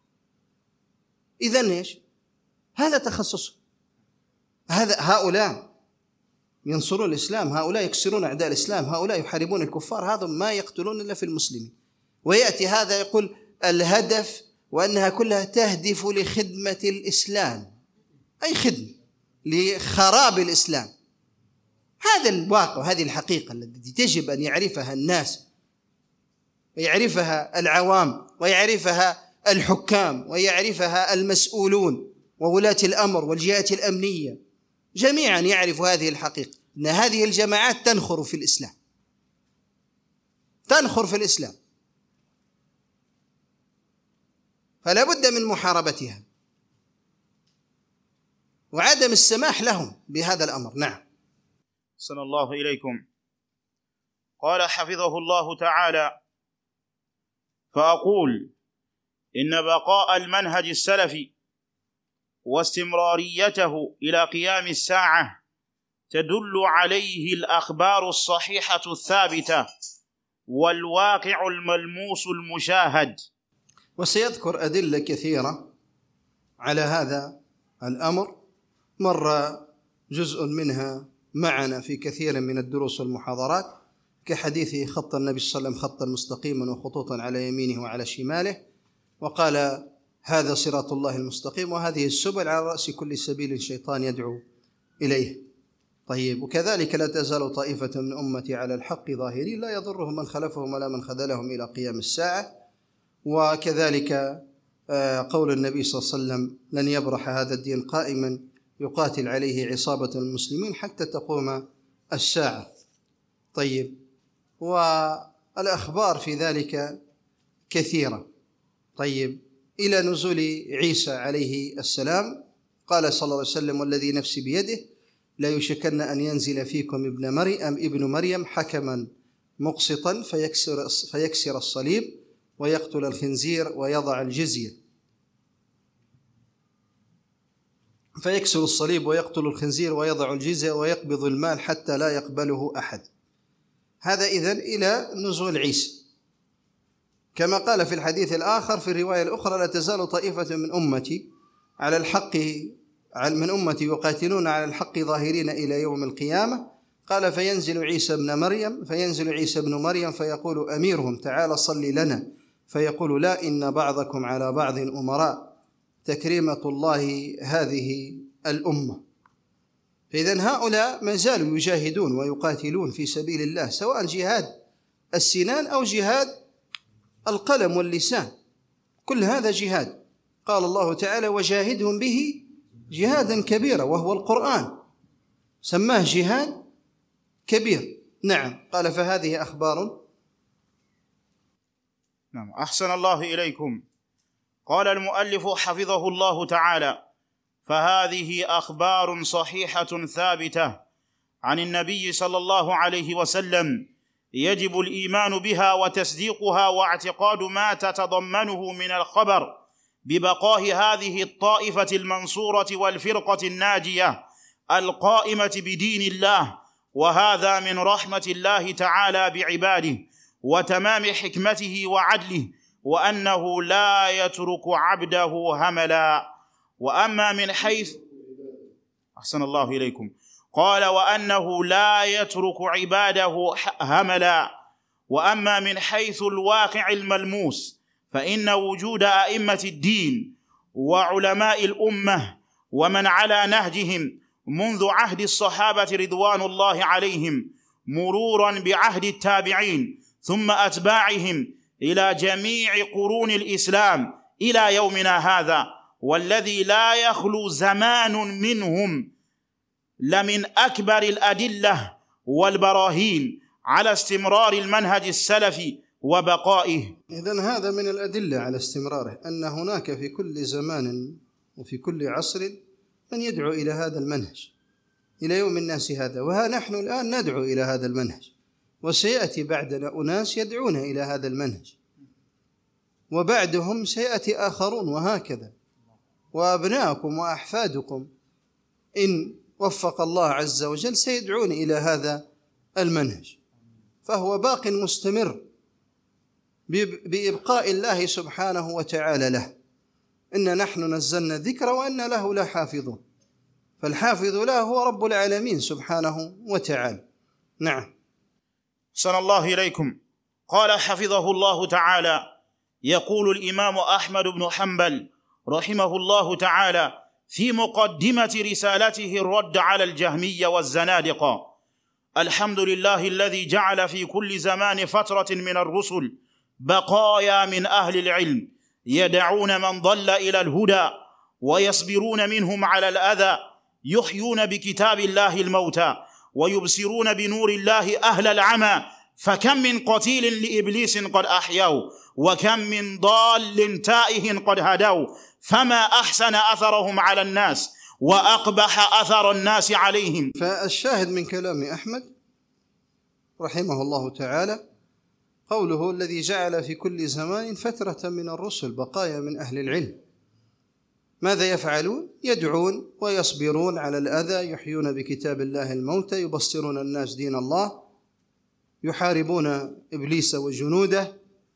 إذن إيش؟ هذا تخصص. هذا هؤلاء ينصرون الإسلام، هؤلاء يكسرون أعداء الإسلام، هؤلاء يحاربون الكفار، هذا ما يقتلون إلا في المسلمين. ويأتي هذا يقول الهدف وأنها كلها تهدف لخدمة الإسلام، أي خدمة لخراب الإسلام. هذا الواقع، هذه الحقيقة التي يجب أن يعرفها الناس، ويعرفها العوام، ويعرفها الحكام، ويعرفها المسؤولون وولاة الأمر والجهات الأمنية، جميعا يعرفوا هذه الحقيقة، أن هذه الجماعات تنخر في الإسلام، تنخر في الإسلام، فلا بد من محاربتها وعدم السماح لهم بهذا الأمر. نعم. أحسن الله إليكم. قال حفظه الله تعالى: فأقول إن بقاء المنهج السلفي واستمراريته إلى قيام الساعة تدل عليه الأخبار الصحيحة الثابتة والواقع الملموس المشاهد. وسيذكر أدلة كثيرة على هذا الأمر، مر جزء منها معنا في كثير من الدروس والمحاضرات، كحديث خط النبي صلى الله عليه وسلم خطا مستقيما وخطوطا على يمينه وعلى شماله، وقال: هذا صراط الله المستقيم وهذه السبل على رأس كل سبيل شيطان يدعو إليه. طيب، وكذلك لا تزال طائفة من أمتي على الحق ظاهرين لا يضرهم من خلفهم ولا من خذلهم إلى قيام الساعة. وكذلك قول النبي صلى الله عليه وسلم: لن يبرح هذا الدين قائما يقاتل عليه عصابة المسلمين حتى تقوم الساعة. طيب، الأخبار في ذلك كثيرة. طيب، إلى نزول عيسى عليه السلام قال صلى الله عليه وسلم: والذي نفسي بيده لا يشكن أن ينزل فيكم ابن مريم ابن مريم حكما مقسطا فيكسر فيكسر الصليب ويقتل الخنزير ويضع الجزية فيكسر الصليب ويقتل الخنزير ويضع الجزية ويقبض المال حتى لا يقبله أحد. هذا إذن إلى نزول عيسى. كما قال في الحديث الآخر في الرواية الأخرى: لا تزال طائفة من أمتي على الحق من أمتي يقاتلون على الحق ظاهرين إلى يوم القيامة. قال: فينزل عيسى ابن مريم فينزل عيسى ابن مريم فيقول أميرهم: تعال صل لنا، فيقول: لا، إن بعضكم على بعض أمراء، تكريمة الله هذه الأمة. فإذن هؤلاء ما زالوا يجاهدون ويقاتلون في سبيل الله، سواء جهاد السنان أو جهاد القلم واللسان، كل هذا جهاد. قال الله تعالى: وجاهدهم به جهادا كبيرا، وهو القرآن، سماه جهاد كبير. نعم. قال: فهذه أخبار. نعم، أحسن الله إليكم. قال المؤلف حفظه الله تعالى: فهذه أخبار صحيحة ثابتة عن النبي صلى الله عليه وسلم، يجب الإيمان بها وتصديقها واعتقاد ما تتضمنه من الخبر ببقاء هذه الطائفة المنصورة والفرقة الناجية القائمة بدين الله. وهذا من رحمة الله تعالى بعباده وتمام حكمته وعدله، وأنه لا يترك عبده هملا. وأما من حيث أحسن الله إليكم قال: وأنه لا يترك عباده هملا. وأما من حيث الواقع الملموس فإن وجود أئمة الدين وعلماء الأمة ومن على نهجهم منذ عهد الصحابة رضوان الله عليهم، مرورا بعهد التابعين ثم أتباعهم إلى جميع قرون الإسلام إلى يومنا هذا، والذي لا يخلو زمان منهم، لمن أكبر الأدلة والبراهين على استمرار المنهج السلفي وبقائه. إذن هذا من الأدلة على استمراره، أن هناك في كل زمان وفي كل عصر من يدعو إلى هذا المنهج إلى يوم الناس هذا. وها نحن الآن ندعو إلى هذا المنهج، وسيأتي بعدنا أناس يدعون إلى هذا المنهج، وبعدهم سيأتي آخرون، وهكذا. وأبناءكم وأحفادكم إن وفق الله عز وجل سيدعون إلى هذا المنهج، فهو باق مستمر بإبقاء الله سبحانه وتعالى له. إن نحن نزلنا الذكر وإن له لحافظون، فالحافظ له هو رب العالمين سبحانه وتعالى. نعم. أحسن الله إليكم. قال حفظه الله تعالى: يقول الإمام أحمد بن حنبل رحمه الله تعالى في مقدمة رسالته الرد على الجهمية والزنادقة: الحمد لله الذي جعل في كل زمان فترة من الرسل بقايا من أهل العلم يدعون من ضل إلى الهدى ويصبرون منهم على الأذى، يحيون بكتاب الله الموتى ويبصرون بنور الله أهل العمى. فكم من قتيل لإبليس قد أحيوا، وكم من ضال تائه قد هدوا، فما أحسن أثرهم على الناس وأقبح أثر الناس عليهم. فالشاهد من كلام أحمد رحمه الله تعالى قوله: الذي جعل في كل زمان فترة من الرسل بقايا من أهل العلم. ماذا يفعلون؟ يدعون ويصبرون على الأذى، يحيون بكتاب الله الموتى، يبصرون الناس دين الله، يحاربون إبليس وجنوده،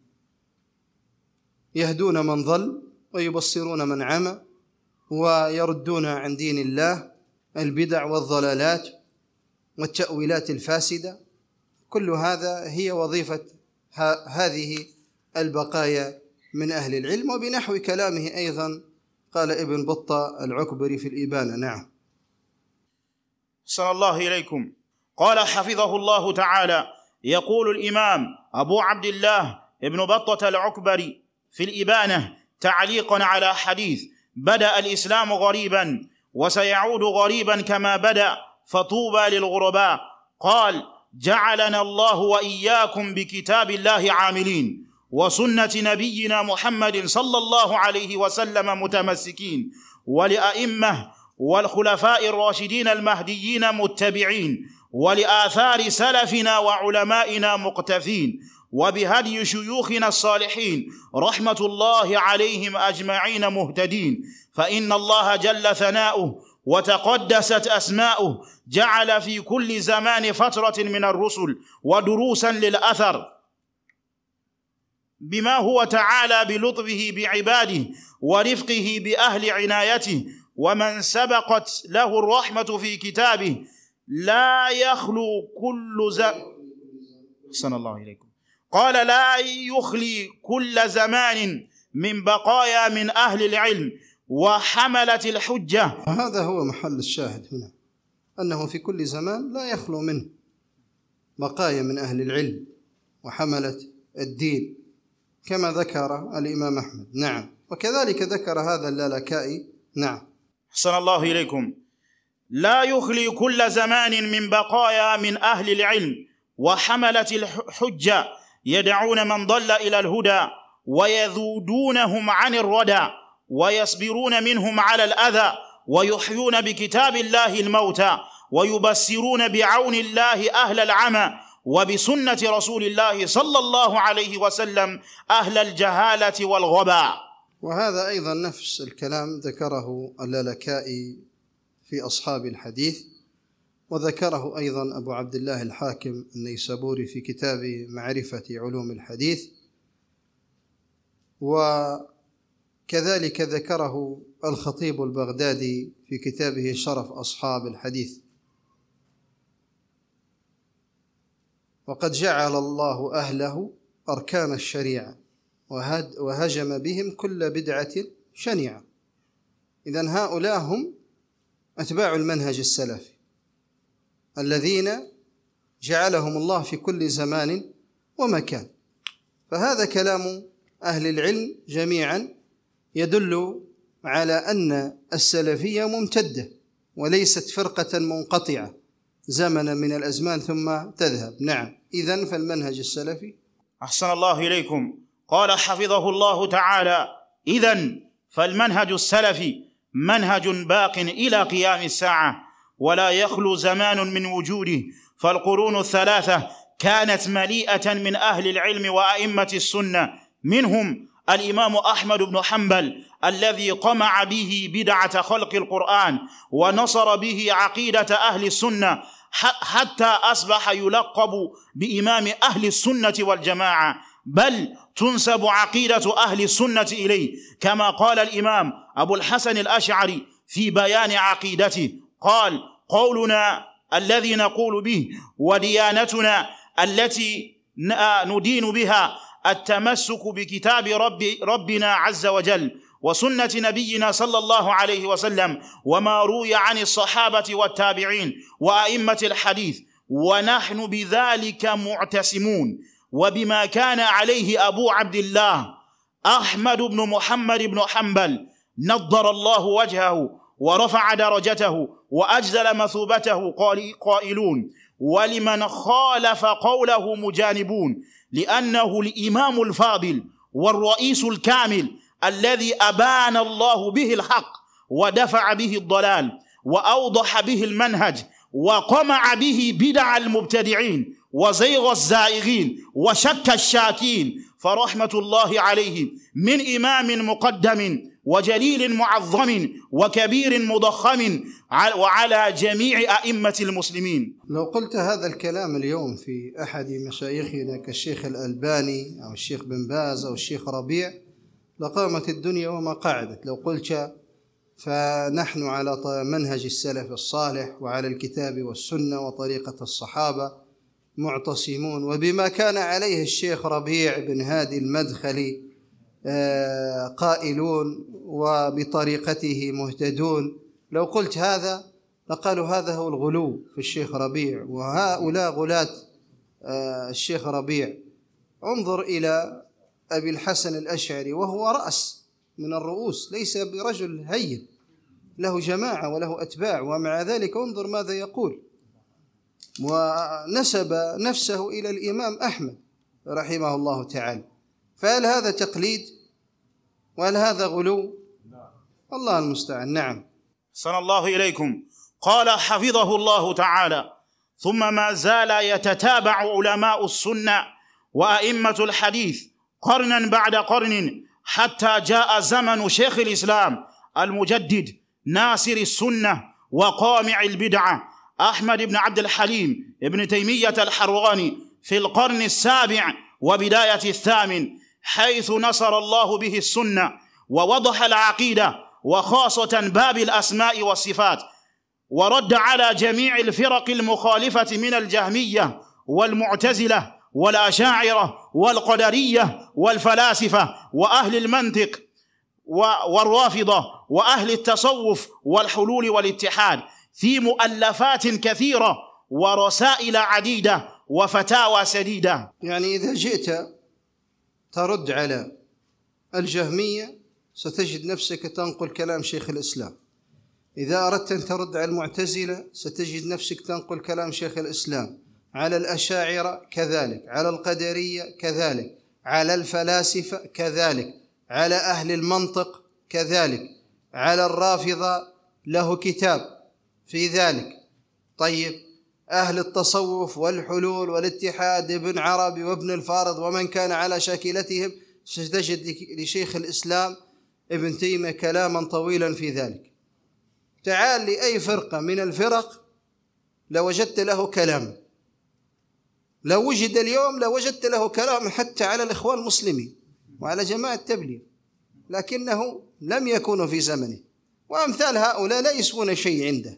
يهدون من ضل ويبصرون من عمى، ويردون عن دين الله البدع والضلالات والتأويلات الفاسدة. كل هذا هي وظيفة هذه البقايا من أهل العلم. وبنحو كلامه أيضا قال ابن بطة العكبري في الإبانة. نعم. صلى الله إليكم. قال حفظه الله تعالى: يقول الإمام أبو عبد الله ابن بطة العكبري في الإبانة تعليقا على حديث: بدأ الإسلام غريبا وسيعود غريبا كما بدأ، فطوبى للغرباء. قال: جعلنا الله وإياكم بكتاب الله عاملين وسنة نبينا محمد صلى الله عليه وسلم متمسكين، ولأئمة والخلفاء الراشدين المهديين متبعين، ولآثار سلفنا وعلمائنا مقتفين، وبهدي شيوخنا الصالحين رحمة الله عليهم أجمعين مهتدين. فإن الله جل ثناؤه وتقدست أسماؤه جعل في كل زمان فترة من الرسل ودروسا للأثر بما هو تعالى بلطفه بعباده ورفقه بأهل عنايته. ومن سبقت له الرحمة في كتابه لا يخلو كل زمان أحسن الله إليكم قال لا يخلي كل زمان من بقايا من أهل العلم وحملة الحجة. هذا هو محل الشاهد هنا، أنه في كل زمان لا يخلو منه بقايا من أهل العلم وحملة الدين كما ذكر الإمام أحمد. نعم، وكذلك ذكر هذا اللالكائي. نعم أحسن الله إليكم لا يخلي كل زمان من بقايا من أهل العلم وحملة الحجة يدعون من ضل إلى الهدى ويذودونهم عن الردى ويصبرون منهم على الأذى ويحيون بكتاب الله الموتى ويبصرون بعون الله أهل العمى وبسنة رسول الله صلى الله عليه وسلم أهل الجهالة والغباء. وهذا أيضا نفس الكلام ذكره اللالكائي في أصحاب الحديث، وذكره أيضا أبو عبد الله الحاكم النيسابوري في كتاب معرفة علوم الحديث، وكذلك ذكره الخطيب البغدادي في كتابه شرف أصحاب الحديث. وقد جعل الله أهله أركان الشريعة وهجم بهم كل بدعة شنيعة. إذن هؤلاء هم أتباع المنهج السلفي الذين جعلهم الله في كل زمان ومكان. فهذا كلام أهل العلم جميعا يدل على أن السلفية ممتدة وليست فرقة منقطعة زمنا من الأزمان ثم تذهب. نعم، إذن فالمنهج السلفي. أحسن الله إليكم. قال حفظه الله تعالى: إذن فالمنهج السلفي منهج باق إلى قيام الساعة ولا يخلو زمان من وجوده، فالقرون الثلاثة كانت مليئة من أهل العلم وأئمة السنة، منهم الإمام أحمد بن حنبل الذي قمع به بدعة خلق القرآن ونصر به عقيدة أهل السنة حتى أصبح يلقب بإمام أهل السنة والجماعة، بل تنسب عقيدة أهل السنة إليه، كما قال الإمام أبو الحسن الأشعري في بيان عقيدته قال: قولنا الذي نقول به وديانتنا التي ندين بها التمسك بكتاب رب ربنا عز وجل وسنة نبينا صلى الله عليه وسلم وما روي عن الصحابة والتابعين وأئمة الحديث، ونحن بذلك معتسمون وبما كان عليه أبو عبد الله أحمد بن محمد بن حنبل نضر الله وجهه ورفع درجته وأجزل مثوبته، قائلون: ولمن خالف قوله مجانبون، لأنه الإمام الفاضل والرئيس الكامل الذي أبان الله به الحق ودفع به الضلال وأوضح به المنهج وقمع به بدع المبتدعين وزيغ الزائغين وشك الشاكين، فرحمة الله عليه من إمام مقدم وجليل معظم وكبير مضخم وعلى جميع أئمة المسلمين. لو قلت هذا الكلام اليوم في أحد مشايخنا كالشيخ الألباني أو الشيخ بن باز أو الشيخ ربيع لقامت الدنيا وما قعدت. لو قلت فنحن على منهج السلف الصالح وعلى الكتاب والسنة وطريقة الصحابة معتصمون وبما كان عليه الشيخ ربيع بن هادي المدخلي قائلون وبطريقته مهتدون، لو قلت هذا لقالوا هذا هو الغلو في الشيخ ربيع، وهؤلاء غلاة الشيخ ربيع. انظر إلى أبي الحسن الأشعري وهو رأس من الرؤوس، ليس برجل هين، له جماعة وله أتباع، ومع ذلك انظر ماذا يقول. ونسب نفسه إلى الإمام أحمد رحمه الله تعالى، فهل هذا تقليد وهل هذا غلو؟ الله المستعان. نعم. صلى الله إليكم. قال حفظه الله تعالى: ثم ما زال يتتابع علماء السنة وأئمة الحديث قرنا بعد قرن حتى جاء زمن شيخ الإسلام المجدد ناصر السنة وقامع البدعة أحمد بن عبد الحليم ابن تيمية الحراني في القرن السابع وبداية الثامن، حيث نصر الله به السنة ووضح العقيدة وخاصة باب الأسماء والصفات، ورد على جميع الفرق المخالفة من الجهمية والمعتزلة والأشاعرة والقدرية والفلاسفة وأهل المنطق والرافضة وأهل التصوف والحلول والاتحاد في مؤلفات كثيرة ورسائل عديدة وفتاوى سديدة. يعني إذا جئت ترد على الجهمية ستجد نفسك تنقل كلام شيخ الإسلام، إذا أردت أن ترد على المعتزلة ستجد نفسك تنقل كلام شيخ الإسلام، على الأشاعرة كذلك، على القدرية كذلك، على الفلاسفة كذلك، على أهل المنطق كذلك، على الرافضة له كتاب في ذلك. طيب أهل التصوف والحلول والاتحاد ابن عربي وابن الفارض ومن كان على شاكلتهم ستجد لشيخ الإسلام ابن تيمية كلاما طويلا في ذلك. تعال لأي فرقة من الفرق لوجدت له كلام، لو وجد اليوم لوجدت له كلام حتى على الإخوان المسلمين وعلى جماعة التبليغ، لكنه لم يكونوا في زمنه، وأمثال هؤلاء لا يسوون شيء عنده.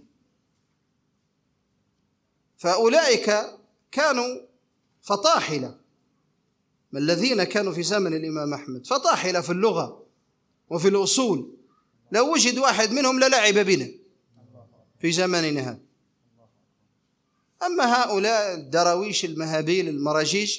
فأولئك كانوا فطاحلة، من الذين كانوا في زمن الإمام أحمد فطاحلة في اللغة وفي الأصول، لو وجد واحد منهم للعب بنا في زماننا هذا. أما هؤلاء الدراويش المهابيل المراجيج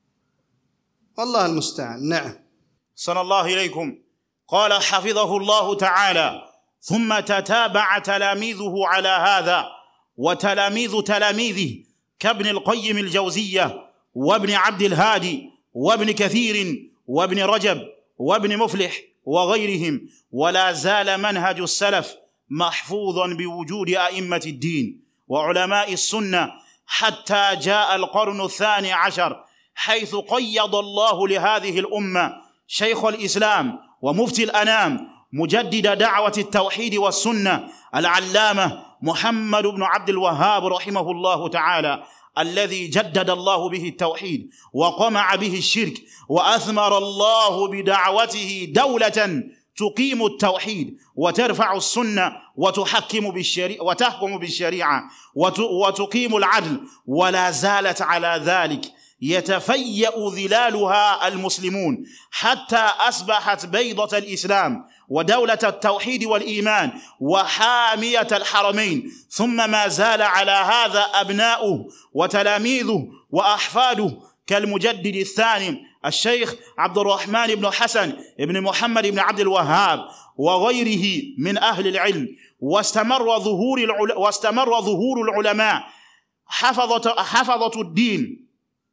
والله المستعان. نعم. صلى الله إليكم. قال حفظه الله تعالى: ثم تتابع تلاميذه على هذا وتلاميذ تلاميذه كابن القيم الجوزية وابن عبد الهادي وابن كثير وابن رجب وابن مفلح وغيرهم، ولا زال منهج السلف محفوظا بوجود أئمة الدين وعلماء السنة حتى جاء القرن الثاني عشر، حيث قيض الله لهذه الأمة شيخ الإسلام ومفتي الأنام مجدد دعوة التوحيد والسنة العلامة محمد بن عبد الوهاب رحمه الله تعالى، الذي جدد الله به التوحيد وقمع به الشرك، وأثمر الله بدعوته دولة تقيم التوحيد وترفع السنة وتحكم بالشريعة وتحكم بالشريعة وتقيم العدل، ولا زالت على ذلك يتفيأ ظلالها المسلمون حتى أصبحت بيضة الإسلام ودولة التوحيد والإيمان وحامية الحرمين. ثم ما زال على هذا أبناؤه وتلاميذه وأحفاده كالمجدد الثاني الشيخ عبد الرحمن بن حسن بن محمد بن عبد الوهاب وغيره من أهل العلم. واستمر ظهور العل... واستمر ظهور العلماء حفظة حفظة الدين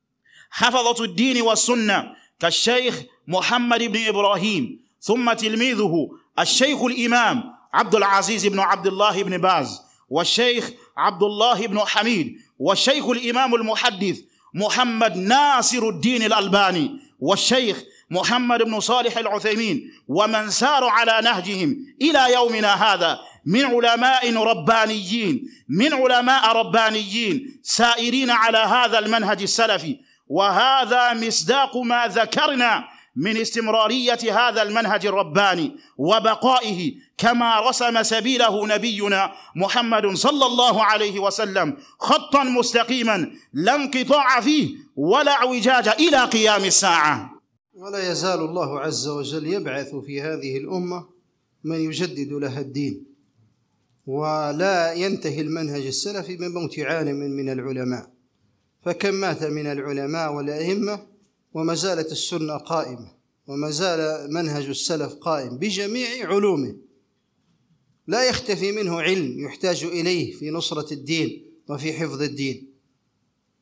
حفظة الدين والسنة كالشيخ محمد بن إبراهيم، ثم تلميذه الشيخ الإمام عبد العزيز بن عبد الله بن باز، والشيخ عبد الله بن حميد، والشيخ الإمام المحدث محمد ناصر الدين الألباني، والشيخ محمد بن صالح العثيمين، ومن سار على نهجهم إلى يومنا هذا من علماء ربانيين من علماء ربانيين سائرين على هذا المنهج السلفي. وهذا مصداق ما ذكرنا من استمرارية هذا المنهج الرباني وبقائه كما رسم سبيله نبينا محمد صلى الله عليه وسلم خطا مستقيما لا انقطاع فيه ولا اعوجاج إلى قيام الساعة. ولا يزال الله عز وجل يبعث في هذه الأمة من يجدد لها الدين، ولا ينتهي المنهج السلفي من موت عالم من العلماء، فكم مات من العلماء والأئمة وما زالت السنة قائمة، وما زال منهج السلف قائم بجميع علومه، لا يختفي منه علم يحتاج إليه في نصرة الدين وفي حفظ الدين.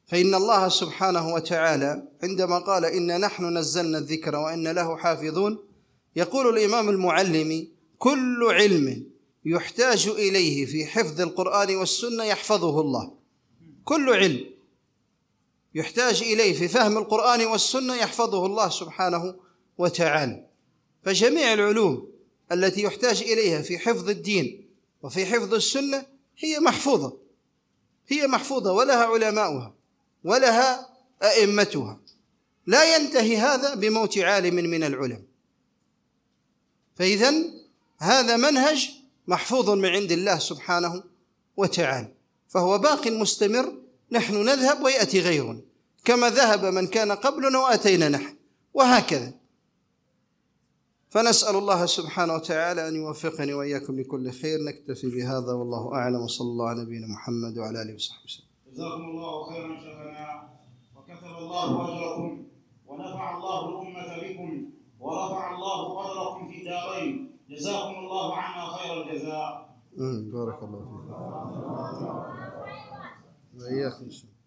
فإن الله سبحانه وتعالى عندما قال إن نحن نزلنا الذكر وإن له حافظون، يقول الإمام المعلمي: كل علم يحتاج إليه في حفظ القرآن والسنة يحفظه الله. كل علم يحتاج إليه في فهم القرآن والسنة يحفظه الله سبحانه وتعالى. فجميع العلوم التي يحتاج إليها في حفظ الدين وفي حفظ السنة هي محفوظة، هي محفوظة ولها علماؤها ولها أئمتها، لا ينتهي هذا بموت عالم من العلم. فإذن هذا منهج محفوظ من عند الله سبحانه وتعالى، فهو باق مستمر. نحن نذهب ويأتي غيرنا، كما ذهب من كان قبلنا وأتينا نحن، وهكذا. فنسأل الله سبحانه وتعالى أن يوفقني وإياكم لكل خير. نكتفي بهذا والله أعلم، وصلى الله على نبينا محمد وعلى آله وصحبه وسلم. جزاكم الله خيرا شيخنا، وكتب الله أجركم، ونفع الله الأمة بكم، ورفع الله قدركم في الدارين. جزاكم الله عنا خير الجزاء. بارك الله فيكم وإياكم.